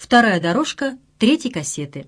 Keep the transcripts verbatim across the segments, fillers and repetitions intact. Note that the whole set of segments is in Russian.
Вторая дорожка третьей кассеты.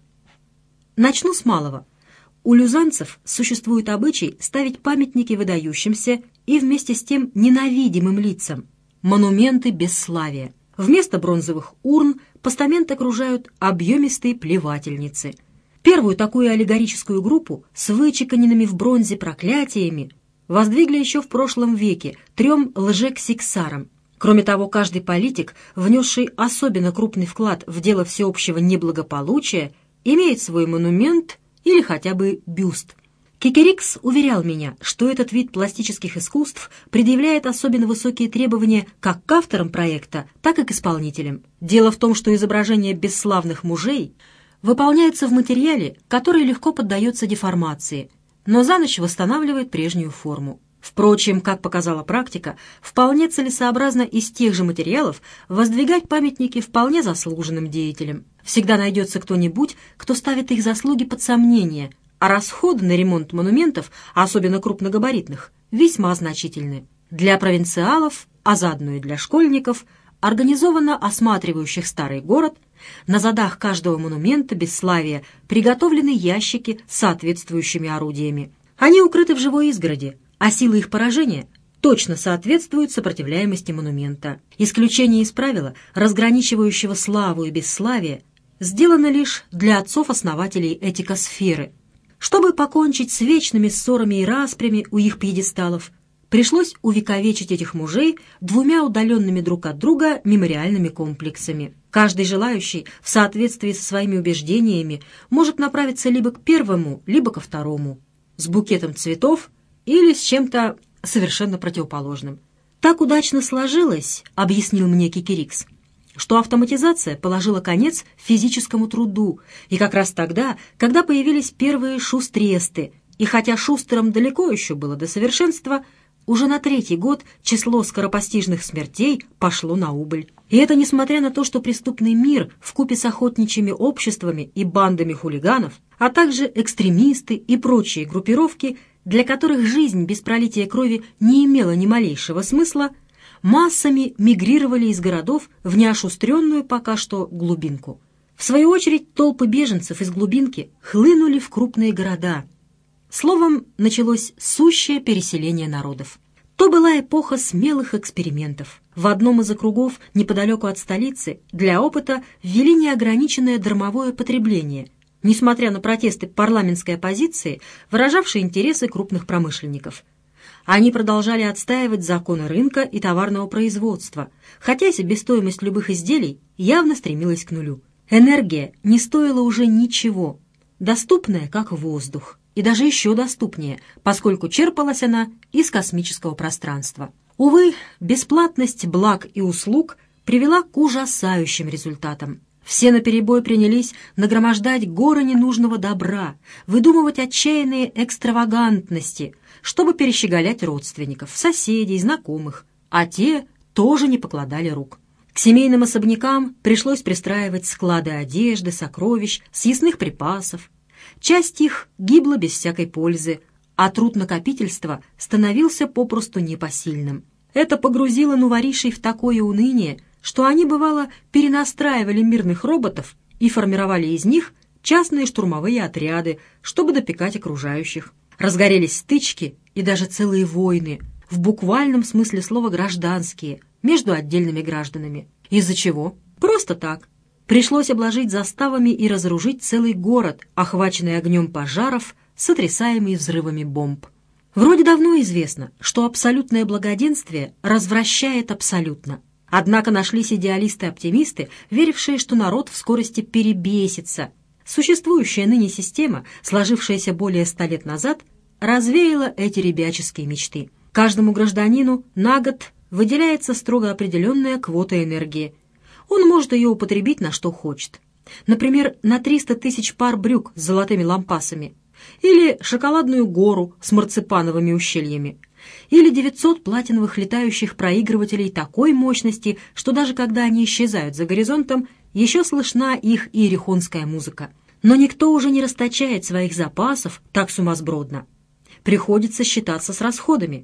Начну с малого. У люзанцев существует обычай ставить памятники выдающимся и вместе с тем ненавидимым лицам, монументы бесславия. Вместо бронзовых урн постамент окружают объемистые плевательницы. Первую такую аллегорическую группу с вычеканенными в бронзе проклятиями воздвигли еще в прошлом веке трем лжексиксарам. Кроме того, каждый политик, внесший особенно крупный вклад в дело всеобщего неблагополучия, имеет свой монумент или хотя бы бюст. Кикерикс уверял меня, что этот вид пластических искусств предъявляет особенно высокие требования как к авторам проекта, так и к исполнителям. Дело в том, что изображение бесславных мужей выполняется в материале, который легко поддается деформации, но за ночь восстанавливает прежнюю форму. Впрочем, как показала практика, вполне целесообразно из тех же материалов воздвигать памятники вполне заслуженным деятелям. Всегда найдется кто-нибудь, кто ставит их заслуги под сомнение, а расходы на ремонт монументов, особенно крупногабаритных, весьма значительны. Для провинциалов, а заодно и для школьников, организованно осматривающих старый город, на задах каждого монумента бесславия приготовлены ящики с соответствующими орудиями. Они укрыты в живой изгороди, а сила их поражения точно соответствует сопротивляемости монумента. Исключение из правила, разграничивающего славу и бесславие, сделано лишь для отцов-основателей этикосферы. Чтобы покончить с вечными ссорами и распрями у их пьедесталов, пришлось увековечить этих мужей двумя удаленными друг от друга мемориальными комплексами. Каждый желающий в соответствии со своими убеждениями может направиться либо к первому, либо ко второму, с букетом цветов или с чем-то совершенно противоположным. Так удачно сложилось, объяснил мне Кикерикс, что автоматизация положила конец физическому труду, и как раз тогда, когда появились первые шустресты, и хотя шустерам далеко еще было до совершенства, уже на третий год число скоропостижных смертей пошло на убыль. И это несмотря на то, что преступный мир вкупе с охотничьими обществами и бандами хулиганов, а также экстремисты и прочие группировки, для которых жизнь без пролития крови не имела ни малейшего смысла, массами мигрировали из городов в неошустренную пока что глубинку. В свою очередь толпы беженцев из глубинки хлынули в крупные города. Словом, началось сущее переселение народов. То была эпоха смелых экспериментов. В одном из округов неподалеку от столицы для опыта ввели неограниченное дармовое потребление, несмотря на протесты парламентской оппозиции, выражавшие интересы крупных промышленников. Они продолжали отстаивать законы рынка и товарного производства, хотя себестоимость любых изделий явно стремилась к нулю. Энергия не стоила уже ничего, доступная как воздух, и даже еще доступнее, поскольку черпалась она из космического пространства. Увы, бесплатность благ и услуг привела к ужасающим результатам. Все наперебой принялись нагромождать горы ненужного добра, выдумывать отчаянные экстравагантности, чтобы перещеголять родственников, соседей, знакомых, а те тоже не покладали рук. К семейным особнякам пришлось пристраивать склады одежды, сокровищ, съестных припасов. Часть их гибла без всякой пользы, а труд накопительства становился попросту непосильным. Это погрузило новоришей в такое уныние, что они, бывало, перенастраивали мирных роботов и формировали из них частные штурмовые отряды, чтобы допекать окружающих. Разгорелись стычки и даже целые войны, в буквальном смысле слова гражданские, между отдельными гражданами. Из-за чего? Просто так. Пришлось обложить заставами и разоружить целый город, охваченный огнем пожаров, сотрясаемый взрывами бомб. Вроде давно известно, что абсолютное благоденствие развращает абсолютно. Однако нашлись идеалисты-оптимисты, верившие, что народ в скорости перебесится. Существующая ныне система, сложившаяся более ста лет назад, развеяла эти ребяческие мечты. Каждому гражданину на год выделяется строго определенная квота энергии. Он может ее употребить на что хочет. Например, на триста тысяч пар брюк с золотыми лампасами, или шоколадную гору с марципановыми ущельями, или девятьсот платиновых летающих проигрывателей такой мощности, что даже когда они исчезают за горизонтом, еще слышна их иерихонская музыка. Но никто уже не расточает своих запасов так сумасбродно. Приходится считаться с расходами.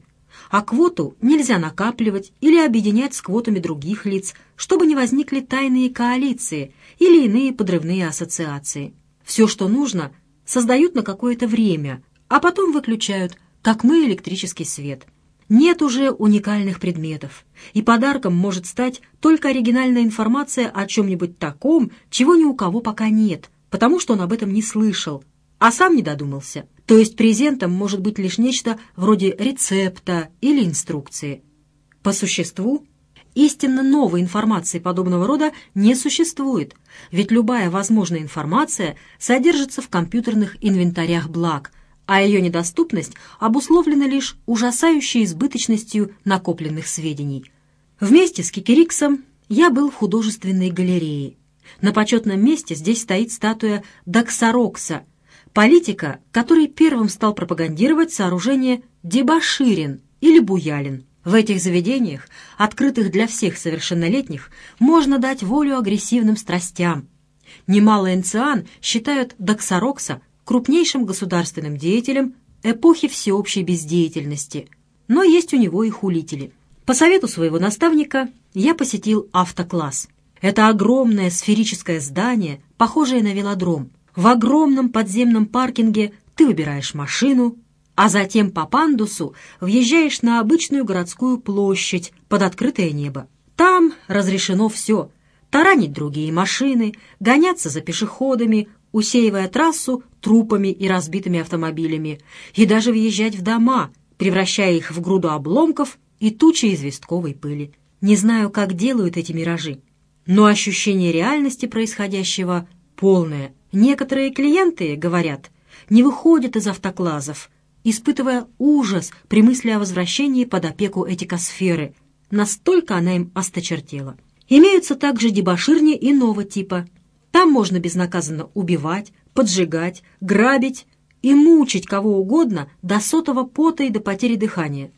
А квоту нельзя накапливать или объединять с квотами других лиц, чтобы не возникли тайные коалиции или иные подрывные ассоциации. Все, что нужно, создают на какое-то время, а потом выключают, как мы электрический свет. Нет уже уникальных предметов, и подарком может стать только оригинальная информация о чем-нибудь таком, чего ни у кого пока нет, потому что он об этом не слышал, а сам не додумался. То есть презентом может быть лишь нечто вроде рецепта или инструкции. По существу, истинно новой информации подобного рода не существует, ведь любая возможная информация содержится в компьютерных инвентарях благ, а ее недоступность обусловлена лишь ужасающей избыточностью накопленных сведений. Вместе с Кикириксом я был в художественной галерее. На почетном месте здесь стоит статуя Даксарокса, политика, который первым стал пропагандировать сооружение Дебоширин или Буялин. В этих заведениях, открытых для всех совершеннолетних, можно дать волю агрессивным страстям. Немало энциан считают Даксарокса крупнейшим государственным деятелем эпохи всеобщей бездеятельности, но есть у него и хулители. По совету своего наставника я посетил автокласс. Это огромное сферическое здание, похожее на велодром. В огромном подземном паркинге ты выбираешь машину, а затем по пандусу въезжаешь на обычную городскую площадь под открытое небо. Там разрешено все — таранить другие машины, гоняться за пешеходами, усеивая трассу трупами и разбитыми автомобилями, и даже въезжать в дома, превращая их в груду обломков и тучи известковой пыли. Не знаю, как делают эти миражи, но ощущение реальности происходящего полное. Некоторые клиенты, говорят, не выходят из автоклассов, испытывая ужас при мысли о возвращении под опеку этикосферы. Настолько она им осточертела. Имеются также дебоширни иного типа. Там можно безнаказанно убивать, поджигать, грабить и мучить кого угодно до сотого пота и до потери дыхания.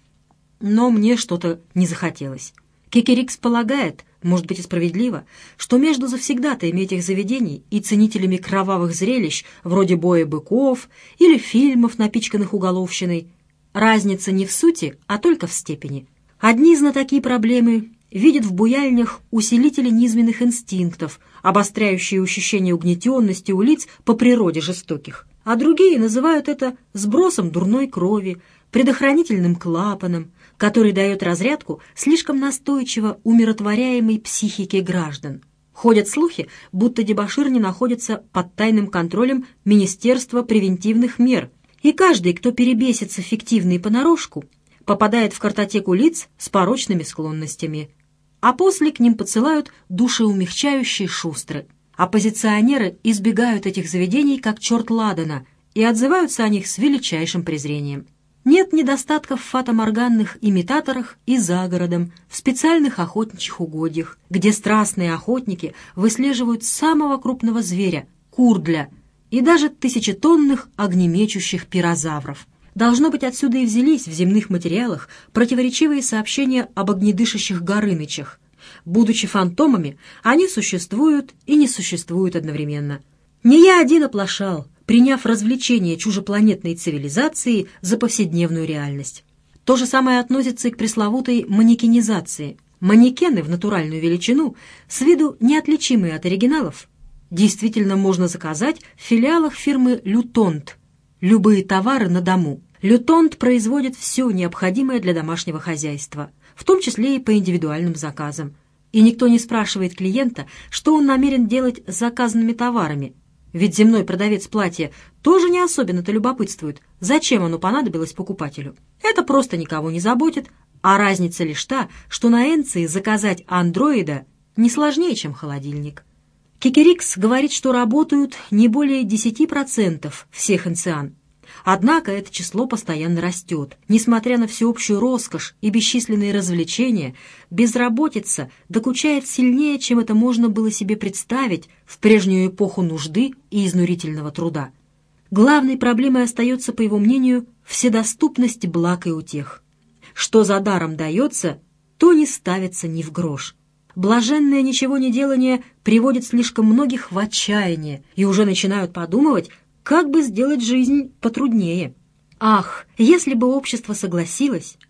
Но мне что-то не захотелось. Кикирикс полагает, может быть и справедливо, что между завсегдатаями этих заведений и ценителями кровавых зрелищ вроде боя быков или фильмов, напичканных уголовщиной, разница не в сути, а только в степени. Одни знатоки проблемы видят в буяльнях усилители низменных инстинктов, обостряющие ощущение угнетенности у лиц по природе жестоких, а другие называют это сбросом дурной крови, предохранительным клапаном, который дает разрядку слишком настойчиво умиротворяемой психике граждан. Ходят слухи, будто дебоширни находятся под тайным контролем Министерства превентивных мер, и каждый, кто перебесится фиктивно и понарошку, попадает в картотеку лиц с порочными склонностями, а после к ним подсылают душеумягчающие шустры. Оппозиционеры избегают этих заведений как черт ладана и отзываются о них с величайшим презрением. Нет недостатков в фатоморганных имитаторах и за городом, в специальных охотничьих угодьях, где страстные охотники выслеживают самого крупного зверя — курдля, и даже тысячетонных огнемечущих пирозавров. Должно быть, отсюда и взялись в земных материалах противоречивые сообщения об огнедышащих горынычах. Будучи фантомами, они существуют и не существуют одновременно. Не я один оплошал, приняв развлечение чужепланетной цивилизации за повседневную реальность. То же самое относится и к пресловутой манекенизации. Манекены в натуральную величину, с виду неотличимые от оригиналов, действительно можно заказать в филиалах фирмы «Лютонт». Любые товары на дому. «Лютонт» производит все необходимое для домашнего хозяйства, в том числе и по индивидуальным заказам. И никто не спрашивает клиента, что он намерен делать с заказанными товарами. Ведь земной продавец платья тоже не особенно-то любопытствует, зачем оно понадобилось покупателю. Это просто никого не заботит, а разница лишь та, что на Энции заказать андроида не сложнее, чем холодильник. Кикирикс говорит, что работают не более десять процентов всех энциан. Однако это число постоянно растет. Несмотря на всеобщую роскошь и бесчисленные развлечения, безработица докучает сильнее, чем это можно было себе представить в прежнюю эпоху нужды и изнурительного труда. Главной проблемой остается, по его мнению, вседоступность благ и утех. Что за даром дается, то не ставится ни в грош. Блаженное ничегонеделание приводит слишком многих в отчаяние и уже начинают подумывать, как бы сделать жизнь потруднее. Ах, если бы общество согласилось,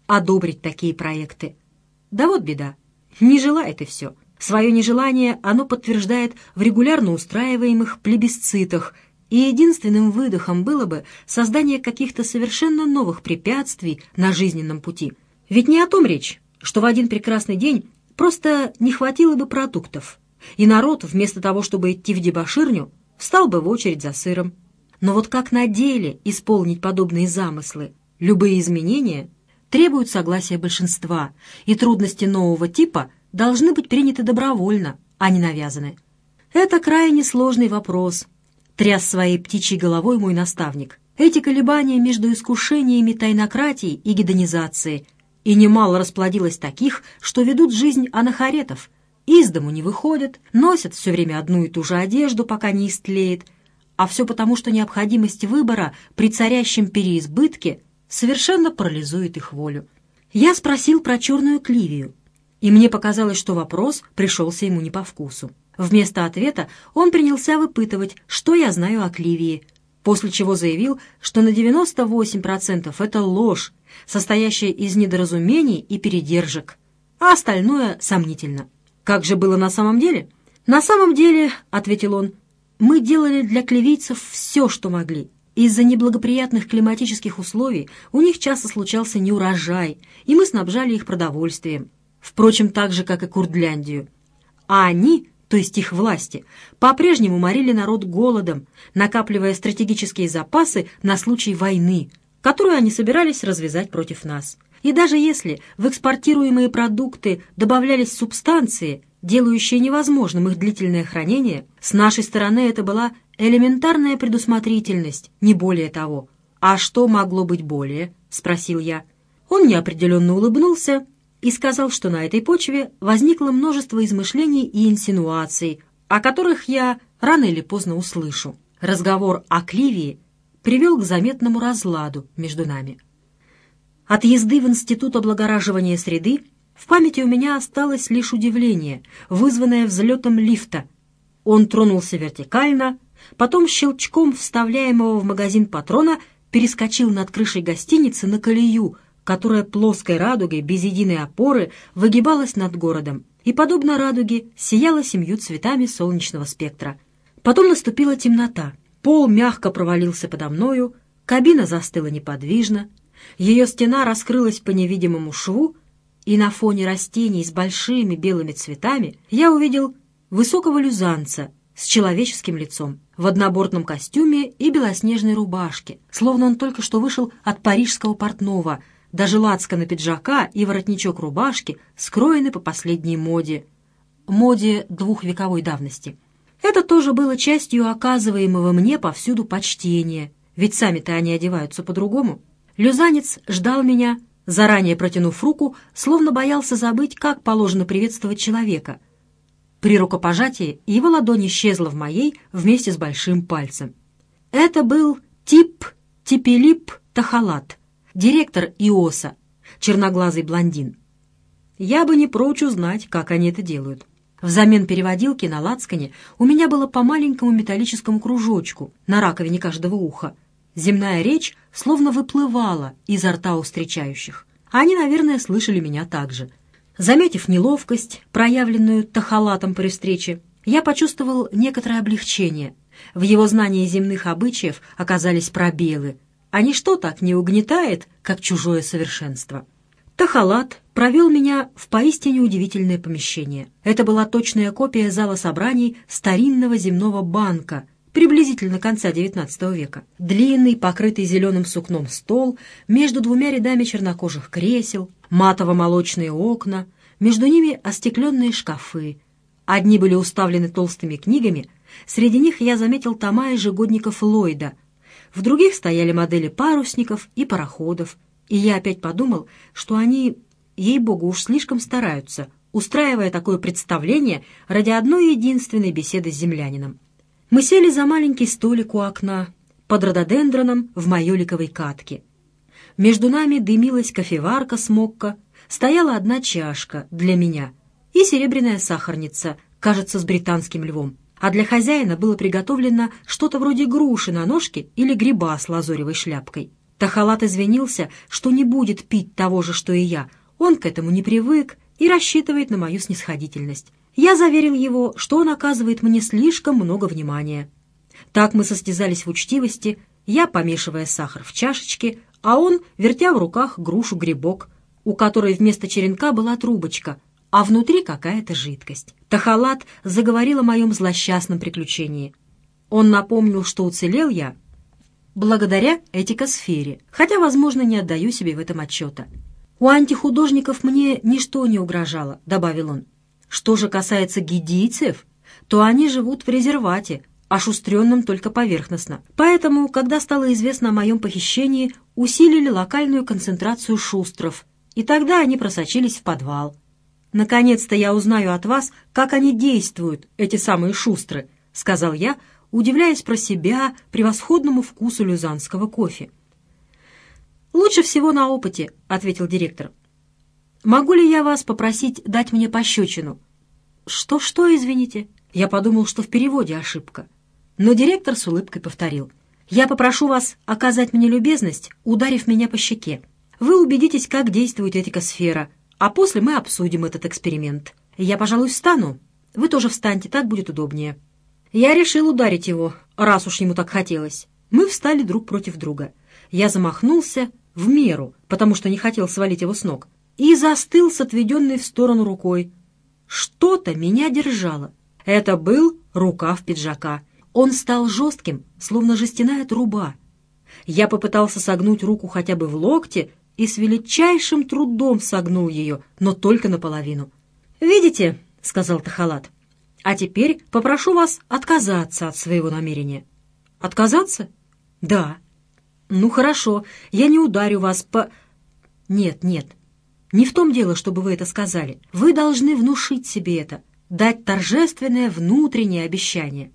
одобрить такие проекты. Да вот беда. Не желает и все. Свое нежелание оно подтверждает в регулярно устраиваемых плебисцитах, и единственным выдохом было бы создание каких-то совершенно новых препятствий на жизненном пути. Ведь не о том речь, что в один прекрасный день просто не хватило бы продуктов, и народ, вместо того, чтобы идти в дебоширню, встал бы в очередь за сыром. Но вот как на деле исполнить подобные замыслы? Любые изменения требуют согласия большинства, и трудности нового типа должны быть приняты добровольно, а не навязаны. Это крайне сложный вопрос, тряс своей птичьей головой мой наставник. Эти колебания между искушениями тайнократии и гедонизации, и немало расплодилось таких, что ведут жизнь анахаретов, из дому не выходят, носят все время одну и ту же одежду, пока не истлеет, а все потому, что необходимость выбора при царящем переизбытке совершенно парализует их волю. Я спросил про черную Кливию, и мне показалось, что вопрос пришелся ему не по вкусу. Вместо ответа он принялся выпытывать, что я знаю о Кливии, после чего заявил, что на девяносто восемь процентов это ложь, состоящая из недоразумений и передержек, а остальное сомнительно. Как же было на самом деле? На самом деле, — ответил он, — мы делали для кливийцев все, что могли. Из-за неблагоприятных климатических условий у них часто случался неурожай, и мы снабжали их продовольствием. Впрочем, так же, как и Курдляндию. А они, то есть их власти, по-прежнему морили народ голодом, накапливая стратегические запасы на случай войны, которую они собирались развязать против нас. И даже если в экспортируемые продукты добавлялись субстанции, делающие невозможным их длительное хранение, с нашей стороны это была элементарная предусмотрительность, не более того. «А что могло быть более?» — спросил я. Он неопределенно улыбнулся и сказал, что на этой почве возникло множество измышлений и инсинуаций, о которых я рано или поздно услышу. Разговор о Кливии привел к заметному разладу между нами. От езды в Институт облагораживания среды в памяти у меня осталось лишь удивление, вызванное взлетом лифта. Он тронулся вертикально, потом щелчком вставляемого в магазин патрона перескочил над крышей гостиницы на колею, которая плоской радугой без единой опоры выгибалась над городом и, подобно радуге, сияла семью цветами солнечного спектра. Потом наступила темнота, пол мягко провалился подо мною, кабина застыла неподвижно, ее стена раскрылась по невидимому шву, и на фоне растений с большими белыми цветами я увидел высокого люзанца с человеческим лицом, в однобортном костюме и белоснежной рубашке, словно он только что вышел от парижского портного. Даже лацканы пиджака и воротничок рубашки скроены по последней моде, моде двухвековой давности. Это тоже было частью оказываемого мне повсюду почтения, ведь сами-то они одеваются по-другому. Люзанец ждал меня, заранее протянув руку, словно боялся забыть, как положено приветствовать человека. При рукопожатии его ладонь исчезла в моей вместе с большим пальцем. Это был Тип Типилип Тахалат, директор ИОСа, черноглазый блондин. Я бы не прочь узнать, как они это делают. Взамен переводилки на лацкане у меня было по маленькому металлическому кружочку на раковине каждого уха. Земная речь словно выплывала изо рта у встречающих. Они, наверное, слышали меня так же. Заметив неловкость, проявленную Тахалатом при встрече, я почувствовал некоторое облегчение. В его знании земных обычаев оказались пробелы, а ничто так не угнетает, как чужое совершенство. Тахалат провел меня в поистине удивительное помещение. Это была точная копия зала собраний старинного земного банка, приблизительно конца девятнадцатого века. Длинный, покрытый зеленым сукном стол, между двумя рядами чернокожих кресел, матово-молочные окна, между ними остекленные шкафы. Одни были уставлены толстыми книгами, среди них я заметил тома ежегодников Ллойда. В других стояли модели парусников и пароходов, и я опять подумал, что они, ей-богу, уж слишком стараются, устраивая такое представление ради одной единственной беседы с землянином. Мы сели за маленький столик у окна, под рододендроном в майоликовой катке. Между нами дымилась кофеварка с мокко, стояла одна чашка для меня и серебряная сахарница, кажется, с британским львом. А для хозяина было приготовлено что-то вроде груши на ножке или гриба с лазоревой шляпкой. Тахалат извинился, что не будет пить того же, что и я. Он к этому не привык и рассчитывает на мою снисходительность. Я заверил его, что он оказывает мне слишком много внимания. Так мы состязались в учтивости, я помешивая сахар в чашечке, а он вертя в руках грушу-грибок, у которой вместо черенка была трубочка, а внутри какая-то жидкость. Тахалат заговорил о моем злосчастном приключении. Он напомнил, что уцелел я благодаря этикосфере, хотя, возможно, не отдаю себе в этом отчета. «У антихудожников мне ничто не угрожало», — добавил он. «Что же касается гидийцев, то они живут в резервате, ошустренном только поверхностно. Поэтому, когда стало известно о моем похищении, усилили локальную концентрацию шустров, и тогда они просочились в подвал. Наконец-то я узнаю от вас, как они действуют, эти самые шустры», — сказал я, удивляясь про себя превосходному вкусу люзанского кофе. «Лучше всего на опыте», — ответил директор. «Могу ли я вас попросить дать мне пощечину?» «Что-что, извините?» Я подумал, что в переводе ошибка. Но директор с улыбкой повторил. «Я попрошу вас оказать мне любезность, ударив меня по щеке. Вы убедитесь, как действует этикосфера, а после мы обсудим этот эксперимент. Я, пожалуй, встану. Вы тоже встаньте, так будет удобнее». Я решил ударить его, раз уж ему так хотелось. Мы встали друг против друга. Я замахнулся в меру, потому что не хотел свалить его с ног, и застыл с отведенной в сторону рукой. Что-то меня держало. Это был рукав пиджака. Он стал жестким, словно жестяная труба. Я попытался согнуть руку хотя бы в локте и с величайшим трудом согнул ее, но только наполовину. «Видите», — сказал Тахалат, — «а теперь попрошу вас отказаться от своего намерения». «Отказаться?» «Да». «Ну, хорошо, я не ударю вас по...» «Нет, нет, не в том дело, чтобы вы это сказали. Вы должны внушить себе это, дать торжественное внутреннее обещание».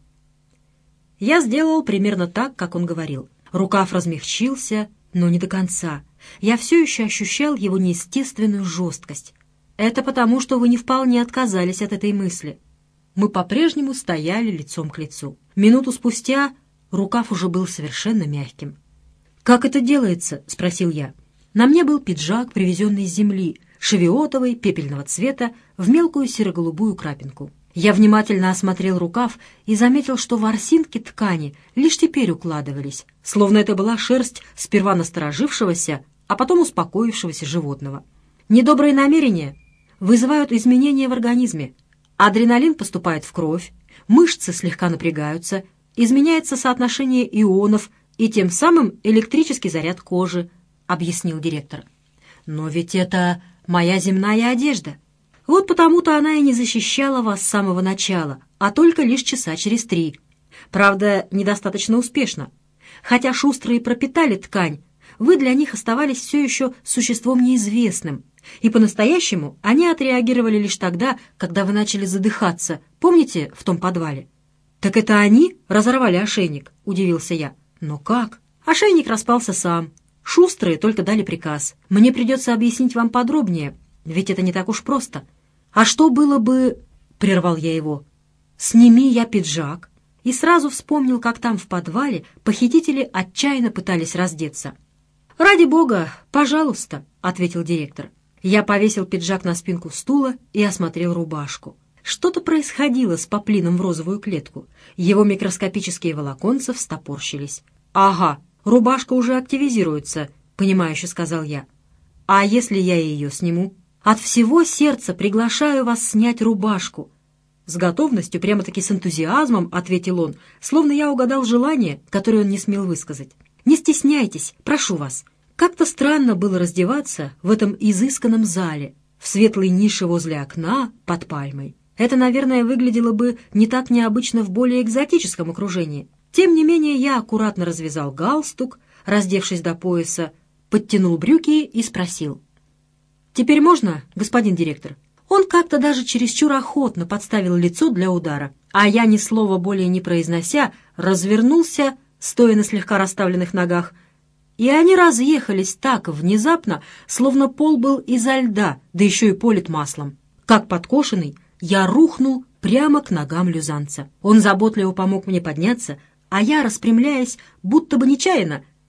Я сделал примерно так, как он говорил. Рукав размягчился, но не до конца. Я все еще ощущал его неестественную жесткость. Это потому, что вы не вполне отказались от этой мысли. Мы по-прежнему стояли лицом к лицу. Минуту спустя рукав уже был совершенно мягким. «Как это делается?» — спросил я. На мне был пиджак, привезенный с земли, шевиотовый, пепельного цвета, в мелкую серо-голубую крапинку. Я внимательно осмотрел рукав и заметил, что ворсинки ткани лишь теперь укладывались, словно это была шерсть сперва насторожившегося, а потом успокоившегося животного. Недобрые намерения вызывают изменения в организме. Адреналин поступает в кровь, мышцы слегка напрягаются, изменяется соотношение ионов и тем самым электрический заряд кожи, объяснил директор. «Но ведь это моя земная одежда. Вот потому-то она и не защищала вас с самого начала, а только лишь часа через три. Правда, недостаточно успешно. Хотя шустрые пропитали ткань, вы для них оставались все еще существом неизвестным, и по-настоящему они отреагировали лишь тогда, когда вы начали задыхаться, помните, в том подвале?» «Так это они разорвали ошейник?» — удивился я. «Но как?» «Ошейник распался сам. Шустрые только дали приказ. Мне придется объяснить вам подробнее, ведь это не так уж просто. А что было бы...» — прервал я его. «Сними я пиджак». И сразу вспомнил, как там в подвале похитители отчаянно пытались раздеться. «Ради бога, пожалуйста», — ответил директор. Я повесил пиджак на спинку стула и осмотрел рубашку. Что-то происходило с поплином в розовую клетку. Его микроскопические волоконца встопорщились. «Ага, рубашка уже активизируется», — понимающе сказал я. «А если я ее сниму?» «От всего сердца приглашаю вас снять рубашку». С готовностью, прямо-таки с энтузиазмом, ответил он, словно я угадал желание, которое он не смел высказать. «Не стесняйтесь, прошу вас». Как-то странно было раздеваться в этом изысканном зале, в светлой нише возле окна, под пальмой. Это, наверное, выглядело бы не так необычно в более экзотическом окружении. Тем не менее, я аккуратно развязал галстук, раздевшись до пояса, подтянул брюки и спросил. «Теперь можно, господин директор?» Он как-то даже чересчур охотно подставил лицо для удара, а я, ни слова более не произнося, развернулся, стоя на слегка расставленных ногах, и они разъехались так внезапно, словно пол был изо льда, да еще и полит маслом. Как подкошенный, я рухнул прямо к ногам люзанца. Он заботливо помог мне подняться, а я, распрямляясь, будто бы нечаянно,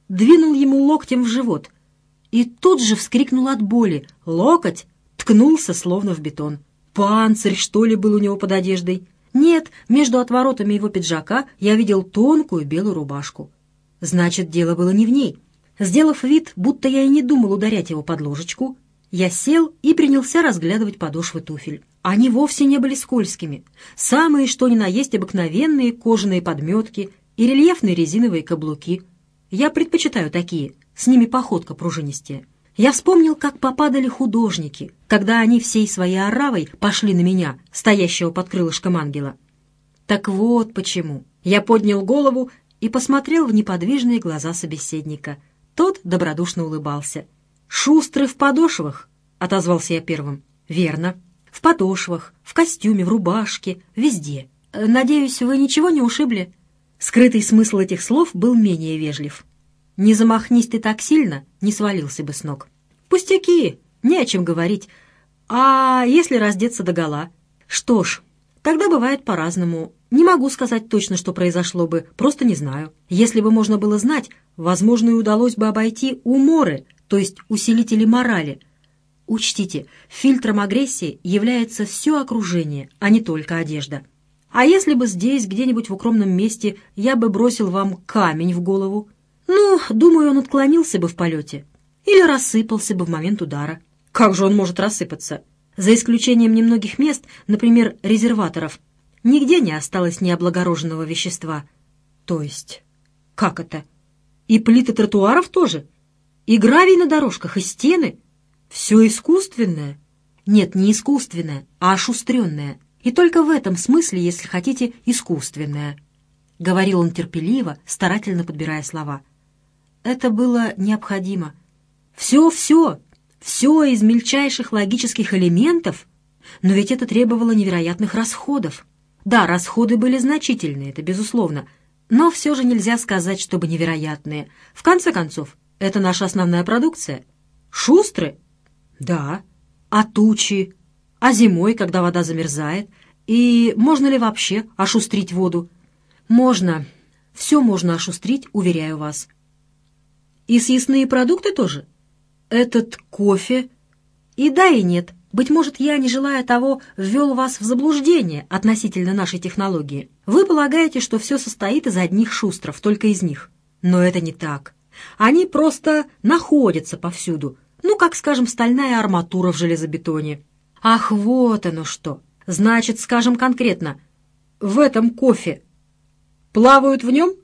двинул ему локтем в живот и тут же вскрикнул от боли. Локоть ткнулся словно в бетон. Панцирь, что ли, был у него под одеждой? Нет, между отворотами его пиджака я видел тонкую белую рубашку. Значит, дело было не в ней. Сделав вид, будто я и не думал ударять его под ложечку, я сел и принялся разглядывать подошвы туфель. Они вовсе не были скользкими. Самые что ни на есть обыкновенные кожаные подметки и рельефные резиновые каблуки. Я предпочитаю такие, с ними походка пружинистее. Я вспомнил, как попадали художники, когда они всей своей оравой пошли на меня, стоящего под крылышком ангела. Так вот почему. Я поднял голову и посмотрел в неподвижные глаза собеседника. Тот добродушно улыбался. «Шустрый в подошвах», — отозвался я первым. «Верно. В подошвах, в костюме, в рубашке, везде. Надеюсь, вы ничего не ушибли?» Скрытый смысл этих слов был менее вежлив. «Не замахнись ты так сильно, не свалился бы с ног». «Пустяки, не о чем говорить. А если раздеться догола?» «Что ж, тогда бывает по-разному. Не могу сказать точно, что произошло бы, просто не знаю. Если бы можно было знать, возможно, и удалось бы обойти уморы, то есть усилители морали. Учтите, фильтром агрессии является все окружение, а не только одежда. А если бы здесь, где-нибудь в укромном месте, я бы бросил вам камень в голову? Ну, думаю, он отклонился бы в полете. Или рассыпался бы в момент удара. Как же он может рассыпаться? За исключением немногих мест, например, резерваторов, нигде не осталось необлагороженного вещества. То есть, как это? И плиты тротуаров тоже? И гравий на дорожках, и стены? Все искусственное? Нет, не искусственное, а ошустренное. И только в этом смысле, если хотите, искусственное. Говорил он терпеливо, старательно подбирая слова. Это было необходимо. Все-все, все из мельчайших логических элементов, но ведь это требовало невероятных расходов. Да, расходы были значительные, это безусловно, но все же нельзя сказать, чтобы невероятные. В конце концов, это наша основная продукция. Шустры? Да. А тучи? А зимой, когда вода замерзает? И можно ли вообще ошустрить воду? Можно. Все можно ошустрить, уверяю вас. И съестные продукты тоже? Этот кофе? И да, и нет. Быть может, я, не желая того, ввел вас в заблуждение относительно нашей технологии. Вы полагаете, что все состоит из одних шустров, только из них. Но это не так. Они просто находятся повсюду. Ну, как, скажем, стальная арматура в железобетоне. Ах, вот оно что. Значит, скажем конкретно, в этом кофе плавают в нем?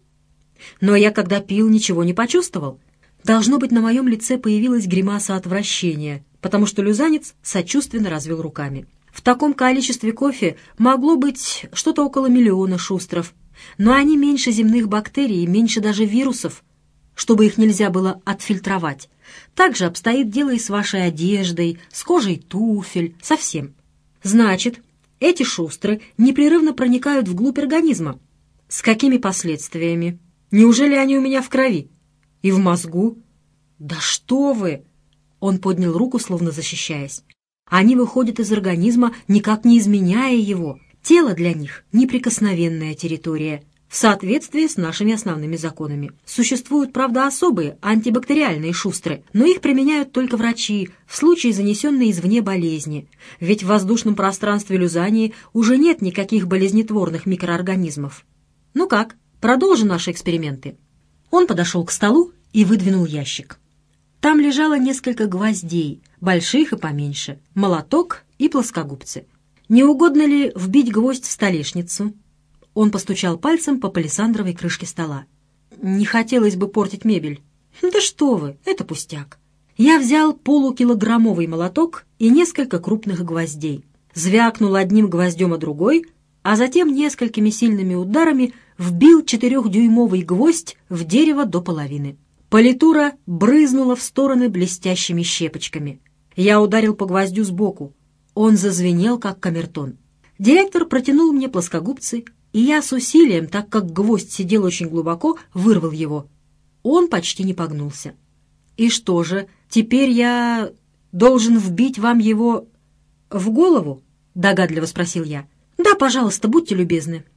Но я, когда пил, ничего не почувствовал. Должно быть, на моем лице появилась гримаса отвращения, потому что люзанец сочувственно развел руками. В таком количестве кофе могло быть что-то около миллиона шустров, но они меньше земных бактерий и меньше даже вирусов, чтобы их нельзя было отфильтровать. Так же обстоит дело и с вашей одеждой, с кожей туфель, со всем. Значит, эти шустры непрерывно проникают вглубь организма. С какими последствиями? Неужели они у меня в крови? И в мозгу? Да что вы! Он поднял руку, словно защищаясь. Они выходят из организма, никак не изменяя его. Тело для них — неприкосновенная территория, в соответствии с нашими основными законами. Существуют, правда, особые антибактериальные шустры, но их применяют только врачи в случае занесенной извне болезни, ведь в воздушном пространстве Люзании уже нет никаких болезнетворных микроорганизмов. Ну как, продолжим наши эксперименты? Он подошел к столу и выдвинул ящик. Там лежало несколько гвоздей, больших и поменьше, молоток и плоскогубцы. Не угодно ли вбить гвоздь в столешницу? Он постучал пальцем по палисандровой крышке стола. Не хотелось бы портить мебель. Да что вы, это пустяк. Я взял полукилограммовый молоток и несколько крупных гвоздей. Звякнул одним гвоздем о другой, а затем несколькими сильными ударами вбил четырехдюймовый гвоздь в дерево до половины. Политура брызнула в стороны блестящими щепочками. Я ударил по гвоздю сбоку. Он зазвенел, как камертон. Директор протянул мне плоскогубцы, и я с усилием, так как гвоздь сидел очень глубоко, вырвал его. Он почти не погнулся. «И что же, теперь я должен вбить вам его в голову?» — догадливо спросил я. «Да, пожалуйста, будьте любезны».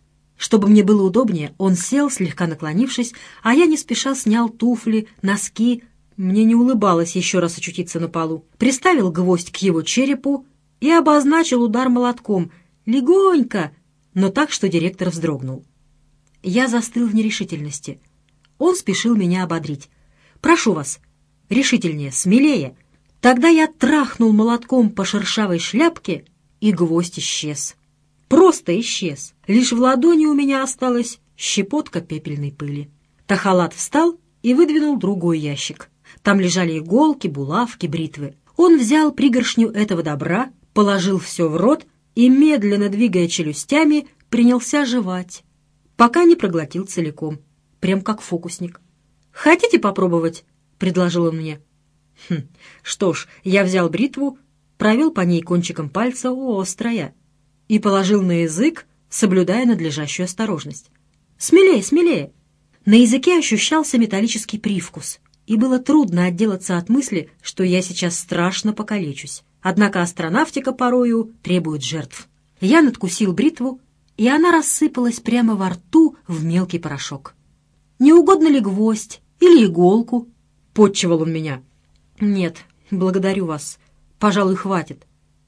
Чтобы мне было удобнее, он сел, слегка наклонившись, а я не спеша снял туфли, носки. Мне не улыбалось еще раз очутиться на полу. Приставил гвоздь к его черепу и обозначил удар молотком. Легонько, но так, что директор вздрогнул. Я застыл в нерешительности. Он спешил меня ободрить. «Прошу вас, решительнее, смелее». Тогда я трахнул молотком по шершавой шляпке, и гвоздь исчез. Просто исчез. Лишь в ладони у меня осталась щепотка пепельной пыли. Тахалат встал и выдвинул другой ящик. Там лежали иголки, булавки, бритвы. Он взял пригоршню этого добра, положил все в рот и, медленно двигая челюстями, принялся жевать, пока не проглотил целиком, прям как фокусник. «Хотите попробовать?» — предложил он мне. Хм, что ж, я взял бритву, провел по ней кончиком пальца, острая, и положил на язык, соблюдая надлежащую осторожность. «Смелее, смелее!» На языке ощущался металлический привкус, и было трудно отделаться от мысли, что я сейчас страшно покалечусь. Однако астронавтика порою требует жертв. Я надкусил бритву, и она рассыпалась прямо во рту в мелкий порошок. «Не угодно ли гвоздь или иголку?» — подчивал он меня. «Нет, благодарю вас. Пожалуй, хватит.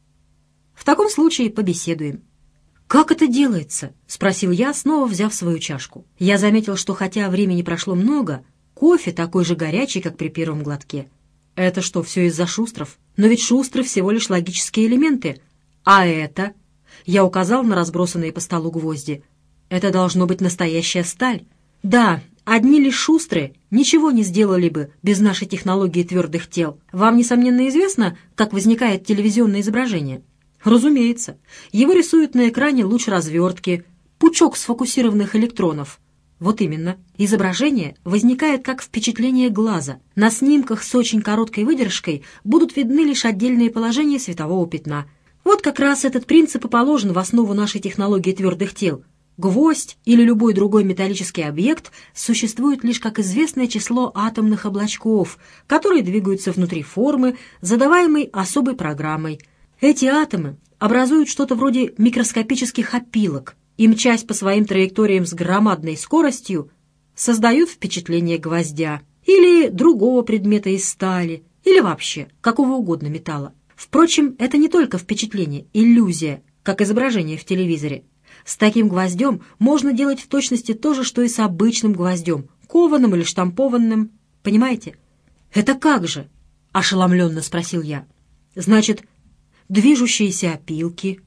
В таком случае побеседуем». «Как это делается?» — спросил я, снова взяв свою чашку. Я заметил, что хотя времени прошло много, кофе такой же горячий, как при первом глотке. Это что, все из-за шустров? Но ведь шустры всего лишь логические элементы. А это? Я указал на разбросанные по столу гвозди. Это должно быть настоящая сталь. Да, одни лишь шустры ничего не сделали бы без нашей технологии твердых тел. Вам, несомненно, известно, как возникает телевизионное изображение? Разумеется. Его рисуют на экране луч развертки, пучок сфокусированных электронов. Вот именно. Изображение возникает как впечатление глаза. На снимках с очень короткой выдержкой будут видны лишь отдельные положения светового пятна. Вот как раз этот принцип и положен в основу нашей технологии твердых тел. Гвоздь или любой другой металлический объект существует лишь как известное число атомных облачков, которые двигаются внутри формы, задаваемой особой программой. Эти атомы образуют что-то вроде микроскопических опилок и, мчась по своим траекториям с громадной скоростью, создают впечатление гвоздя или другого предмета из стали, или вообще какого угодно металла. Впрочем, это не только впечатление, иллюзия, как изображение в телевизоре. С таким гвоздем можно делать в точности то же, что и с обычным гвоздем, кованым или штампованным. Понимаете? «Это как же?» — ошеломленно спросил я. «Значит, движущиеся опилки,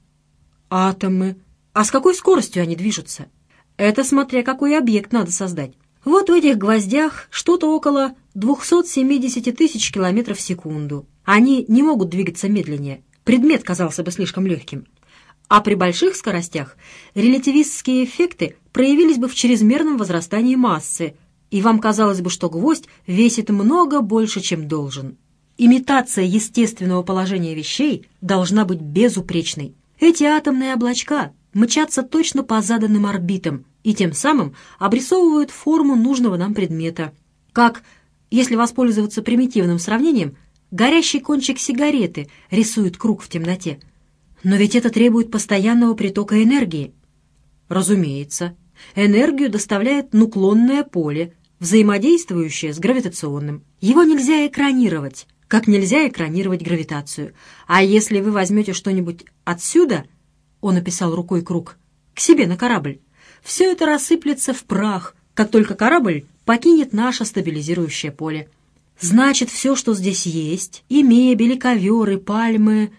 атомы. А с какой скоростью они движутся? Это смотря какой объект надо создать. Вот в этих гвоздях что-то около двести семьдесят тысяч километров в секунду. Они не могут двигаться медленнее. Предмет казался бы слишком легким. А при больших скоростях релятивистские эффекты проявились бы в чрезмерном возрастании массы, и вам казалось бы, что гвоздь весит много больше, чем должен. Имитация естественного положения вещей должна быть безупречной. Эти атомные облачка мчатся точно по заданным орбитам и тем самым обрисовывают форму нужного нам предмета. Как, если воспользоваться примитивным сравнением, горящий кончик сигареты рисует круг в темноте. Но ведь это требует постоянного притока энергии. Разумеется, энергию доставляет нуклонное поле, взаимодействующее с гравитационным. Его нельзя экранировать, как нельзя экранировать гравитацию. А если вы возьмете что-нибудь отсюда, он описал рукой круг, к себе на корабль, все это рассыплется в прах, как только корабль покинет наше стабилизирующее поле. Значит, все, что здесь есть, и мебель, и ковер, и пальмы,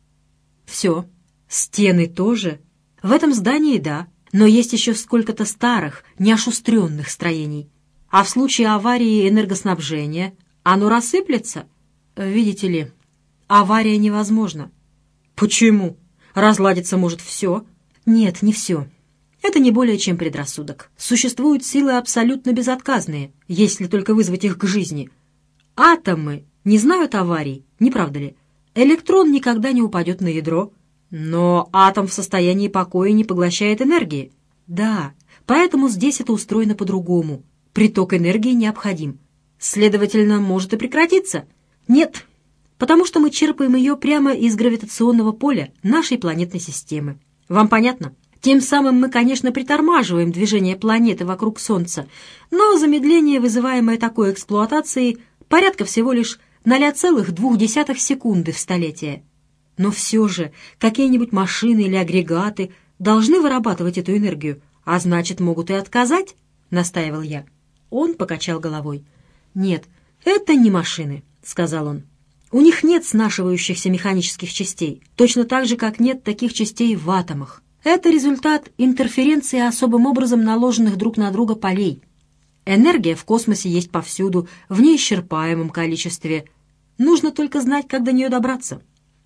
все. Стены тоже. В этом здании, да, но есть еще сколько-то старых, неошустренных строений. А в случае аварии энергоснабжения оно рассыплется? Видите ли, авария невозможна. Почему? Разладиться может все? Нет, не все. Это не более чем предрассудок. Существуют силы абсолютно безотказные, если только вызвать их к жизни. Атомы не знают аварий, не правда ли? Электрон никогда не упадет на ядро, но атом в состоянии покоя не поглощает энергии. Да, поэтому здесь это устроено по-другому. Приток энергии необходим. Следовательно, может и прекратиться. Нет, потому что мы черпаем ее прямо из гравитационного поля нашей планетной системы. Вам понятно? Тем самым мы, конечно, притормаживаем движение планеты вокруг Солнца, но замедление, вызываемое такой эксплуатацией, порядка всего лишь ноль целых две десятых секунды в столетие. Но все же какие-нибудь машины или агрегаты должны вырабатывать эту энергию, а значит, могут и отказать, — настаивал я. Он покачал головой. «Нет, это не машины», — сказал он. «У них нет снашивающихся механических частей, точно так же, как нет таких частей в атомах. Это результат интерференции особым образом наложенных друг на друга полей. Энергия в космосе есть повсюду, в неисчерпаемом количестве. Нужно только знать, как до нее добраться.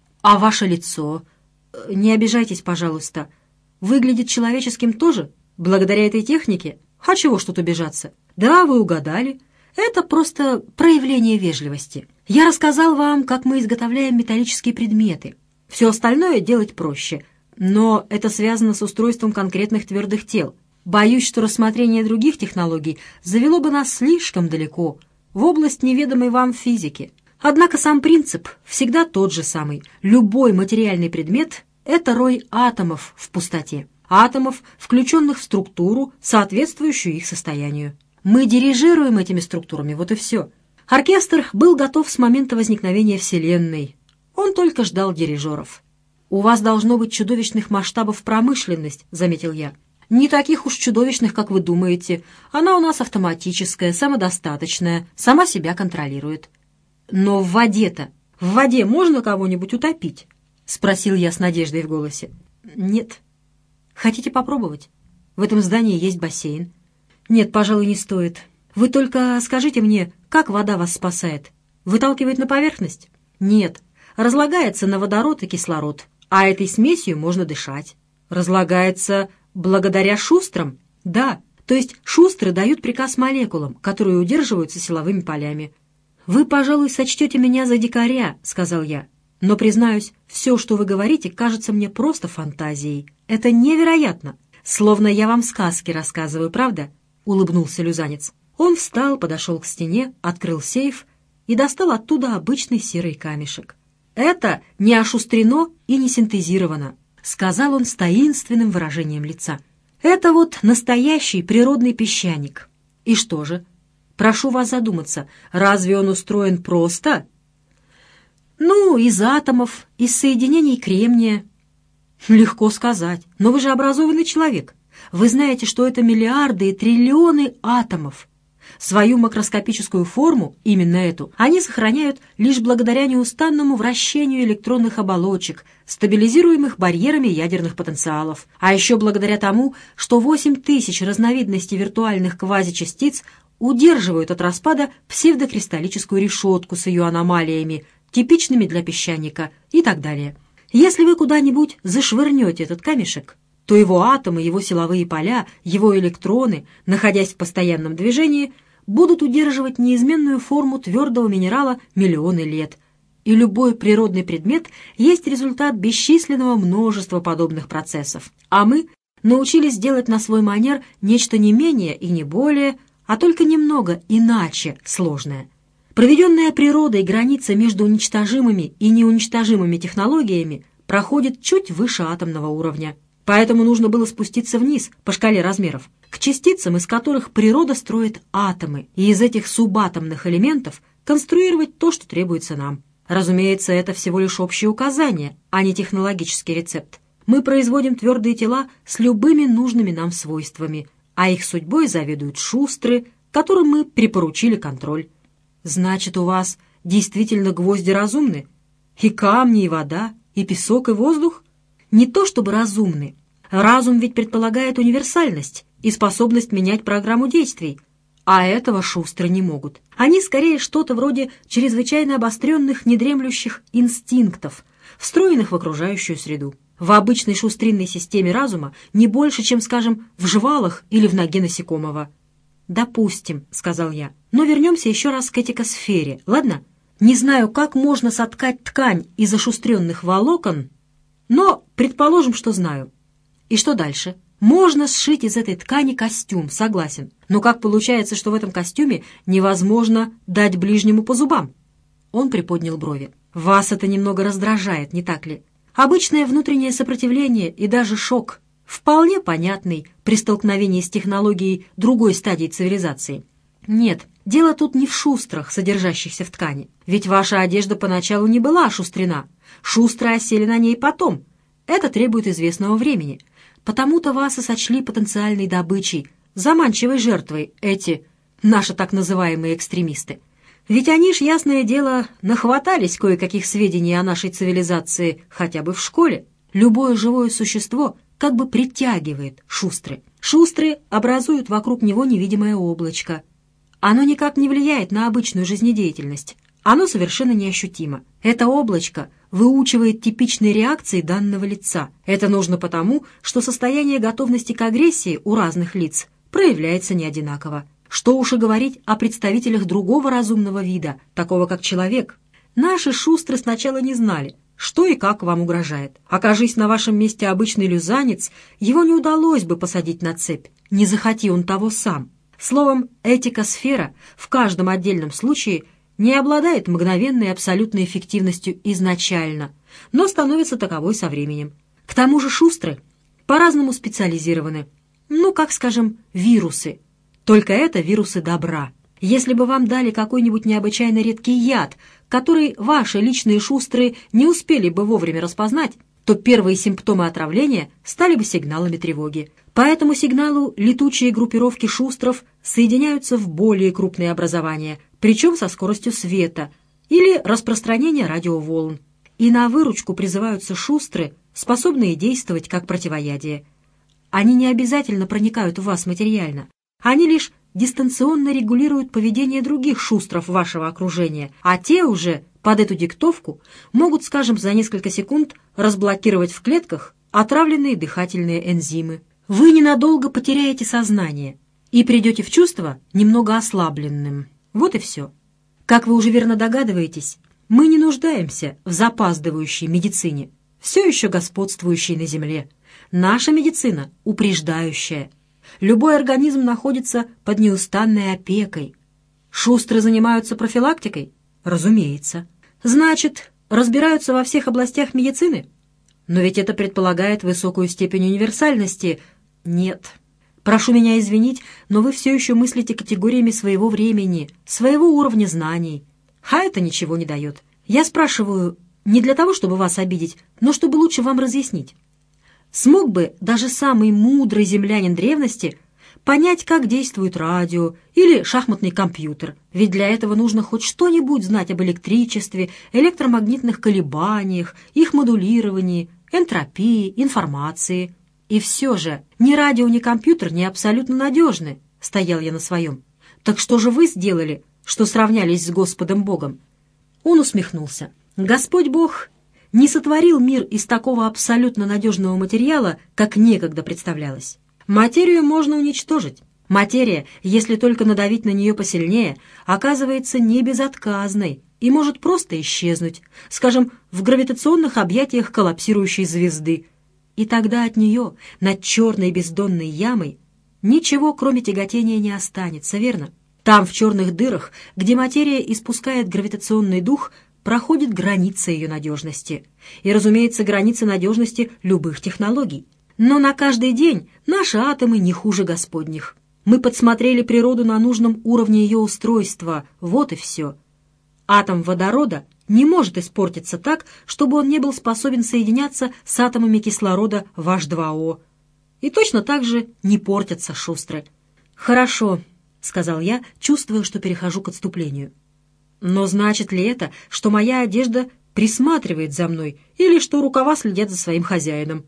А ваше лицо, не обижайтесь, пожалуйста, выглядит человеческим тоже, благодаря этой технике? А чего ж тут обижаться? Да, вы угадали. Это просто проявление вежливости. Я рассказал вам, как мы изготовляем металлические предметы. Все остальное делать проще, но это связано с устройством конкретных твердых тел. Боюсь, что рассмотрение других технологий завело бы нас слишком далеко, в область неведомой вам физики. Однако сам принцип всегда тот же самый. Любой материальный предмет — это рой атомов в пустоте. Атомов, включенных в структуру, соответствующую их состоянию. Мы дирижируем этими структурами, вот и все. Оркестр был готов с момента возникновения Вселенной. Он только ждал дирижеров. «У вас должно быть чудовищных масштабов промышленность», — заметил я. «Не таких уж чудовищных, как вы думаете. Она у нас автоматическая, самодостаточная, сама себя контролирует». «Но в воде-то, в воде можно кого-нибудь утопить?» — спросил я с надеждой в голосе. «Нет». «Хотите попробовать? В этом здании есть бассейн». «Нет, пожалуй, не стоит. Вы только скажите мне, как вода вас спасает? Выталкивает на поверхность?» «Нет, разлагается на водород и кислород, а этой смесью можно дышать». «Разлагается благодаря шустрам?» «Да, то есть шустры дают приказ молекулам, которые удерживаются силовыми полями». «Вы, пожалуй, сочтете меня за дикаря», — сказал я. «Но, признаюсь, все, что вы говорите, кажется мне просто фантазией. Это невероятно. Словно я вам сказки рассказываю, правда?» — улыбнулся люзанец. Он встал, подошел к стене, открыл сейф и достал оттуда обычный серый камешек. «Это не ошустрено и не синтезировано», — сказал он с таинственным выражением лица. «Это вот настоящий природный песчаник. И что же? Прошу вас задуматься, разве он устроен просто?» «Ну, из атомов, из соединений кремния». «Легко сказать, но вы же образованный человек. Вы знаете, что это миллиарды и триллионы атомов. Свою макроскопическую форму, именно эту, они сохраняют лишь благодаря неустанному вращению электронных оболочек, стабилизируемых барьерами ядерных потенциалов, а еще благодаря тому, что восемь тысяч разновидностей виртуальных квазичастиц удерживают от распада псевдокристаллическую решетку с ее аномалиями, типичными для песчаника и так далее. Если вы куда-нибудь зашвырнете этот камешек, то его атомы, его силовые поля, его электроны, находясь в постоянном движении, будут удерживать неизменную форму твердого минерала миллионы лет. И любой природный предмет есть результат бесчисленного множества подобных процессов. А мы научились делать на свой манер нечто не менее и не более, а только немного иначе сложное. Проведенная природой граница между уничтожимыми и неуничтожимыми технологиями проходит чуть выше атомного уровня. Поэтому нужно было спуститься вниз по шкале размеров, к частицам, из которых природа строит атомы, и из этих субатомных элементов конструировать то, что требуется нам. Разумеется, это всего лишь общее указание, а не технологический рецепт. Мы производим твердые тела с любыми нужными нам свойствами, а их судьбой заведуют шустры, которым мы припоручили контроль. Значит, у вас действительно гвозди разумны? И камни, и вода, и песок, и воздух? Не то чтобы разумны. Разум ведь предполагает универсальность и способность менять программу действий, а этого шустры не могут. Они скорее что-то вроде чрезвычайно обостренных недремлющих инстинктов, встроенных в окружающую среду. В обычной шустринной системе разума не больше, чем, скажем, в жвалах или в ноге насекомого. «Допустим», — сказал я, — «но вернемся еще раз к этикосфере, ладно? Не знаю, как можно соткать ткань из ошустренных волокон, но предположим, что знаю. И что дальше? Можно сшить из этой ткани костюм, согласен. Но как получается, что в этом костюме невозможно дать ближнему по зубам?» Он приподнял брови. «Вас это немного раздражает, не так ли? Обычное внутреннее сопротивление и даже шок. вполне понятный при столкновении с технологией другой стадии цивилизации. Нет, дело тут не в шустрах, содержащихся в ткани. Ведь ваша одежда поначалу не была ошустрена. Шустры осели на ней потом. Это требует известного времени. Потому-то вас и сочли потенциальной добычей, заманчивой жертвой эти, наши так называемые экстремисты. Ведь они ж, ясное дело, нахватались кое-каких сведений о нашей цивилизации хотя бы в школе. Любое живое существо как бы притягивает шустры. Шустры образуют вокруг него невидимое облачко. Оно никак не влияет на обычную жизнедеятельность. Оно совершенно неощутимо. Это облачко выучивает типичные реакции данного лица. Это нужно потому, что состояние готовности к агрессии у разных лиц проявляется не одинаково. Что уж и говорить о представителях другого разумного вида, такого как человек. Наши шустры сначала не знали, что и как вам угрожает. Окажись на вашем месте обычный люзанец, его не удалось бы посадить на цепь, не захоти он того сам. Словом, этика-сфера в каждом отдельном случае не обладает мгновенной абсолютной эффективностью изначально, но становится таковой со временем. К тому же шустры по-разному специализированы. Ну, как, скажем, вирусы. Только это вирусы добра. Если бы вам дали какой-нибудь необычайно редкий яд, который ваши личные шустры не успели бы вовремя распознать, то первые симптомы отравления стали бы сигналами тревоги. По этому сигналу летучие группировки шустров соединяются в более крупные образования, причем со скоростью света, или распространения радиоволн. И на выручку призываются шустры, способные действовать как противоядие. Они не обязательно проникают в вас материально. Они лишь дистанционно регулируют поведение других шустров вашего окружения, а те уже под эту диктовку могут, скажем, за несколько секунд разблокировать в клетках отравленные дыхательные энзимы. Вы ненадолго потеряете сознание и придете в чувство немного ослабленным. Вот и все. Как вы уже верно догадываетесь, мы не нуждаемся в запаздывающей медицине, все еще господствующей на Земле. Наша медицина упреждающая. Любой организм находится под неустанной опекой. Шустры занимаются профилактикой? Разумеется. Значит, разбираются во всех областях медицины? Но ведь это предполагает высокую степень универсальности. Нет. Прошу меня извинить, но вы все еще мыслите категориями своего времени, своего уровня знаний. А это ничего не дает. Я спрашиваю не для того, чтобы вас обидеть, но чтобы лучше вам разъяснить. Смог бы даже самый мудрый землянин древности понять, как действует радио или шахматный компьютер? Ведь для этого нужно хоть что-нибудь знать об электричестве, электромагнитных колебаниях, их модулировании, энтропии, информации. И все же ни радио, ни компьютер не абсолютно надежны, стоял я на своем. Так что же вы сделали, что сравнялись с Господом Богом? Он усмехнулся. Господь Бог не сотворил мир из такого абсолютно надежного материала, как некогда представлялось. Материю можно уничтожить. Материя, если только надавить на нее посильнее, оказывается не безотказной и может просто исчезнуть, скажем, в гравитационных объятиях коллапсирующей звезды. И тогда от нее, над черной бездонной ямой, ничего, кроме тяготения, не останется, верно? Там, в черных дырах, где материя испускает гравитационный дух, проходит граница ее надежности. И, разумеется, граница надежности любых технологий. Но на каждый день наши атомы не хуже господних. Мы подсмотрели природу на нужном уровне ее устройства. Вот и все. Атом водорода не может испортиться так, чтобы он не был способен соединяться с атомами кислорода в эйч два о. И точно так же не портятся шустры. «Хорошо», — сказал я, чувствуя, что перехожу к отступлению. «Но значит ли это, что моя одежда присматривает за мной или что рукава следят за своим хозяином?»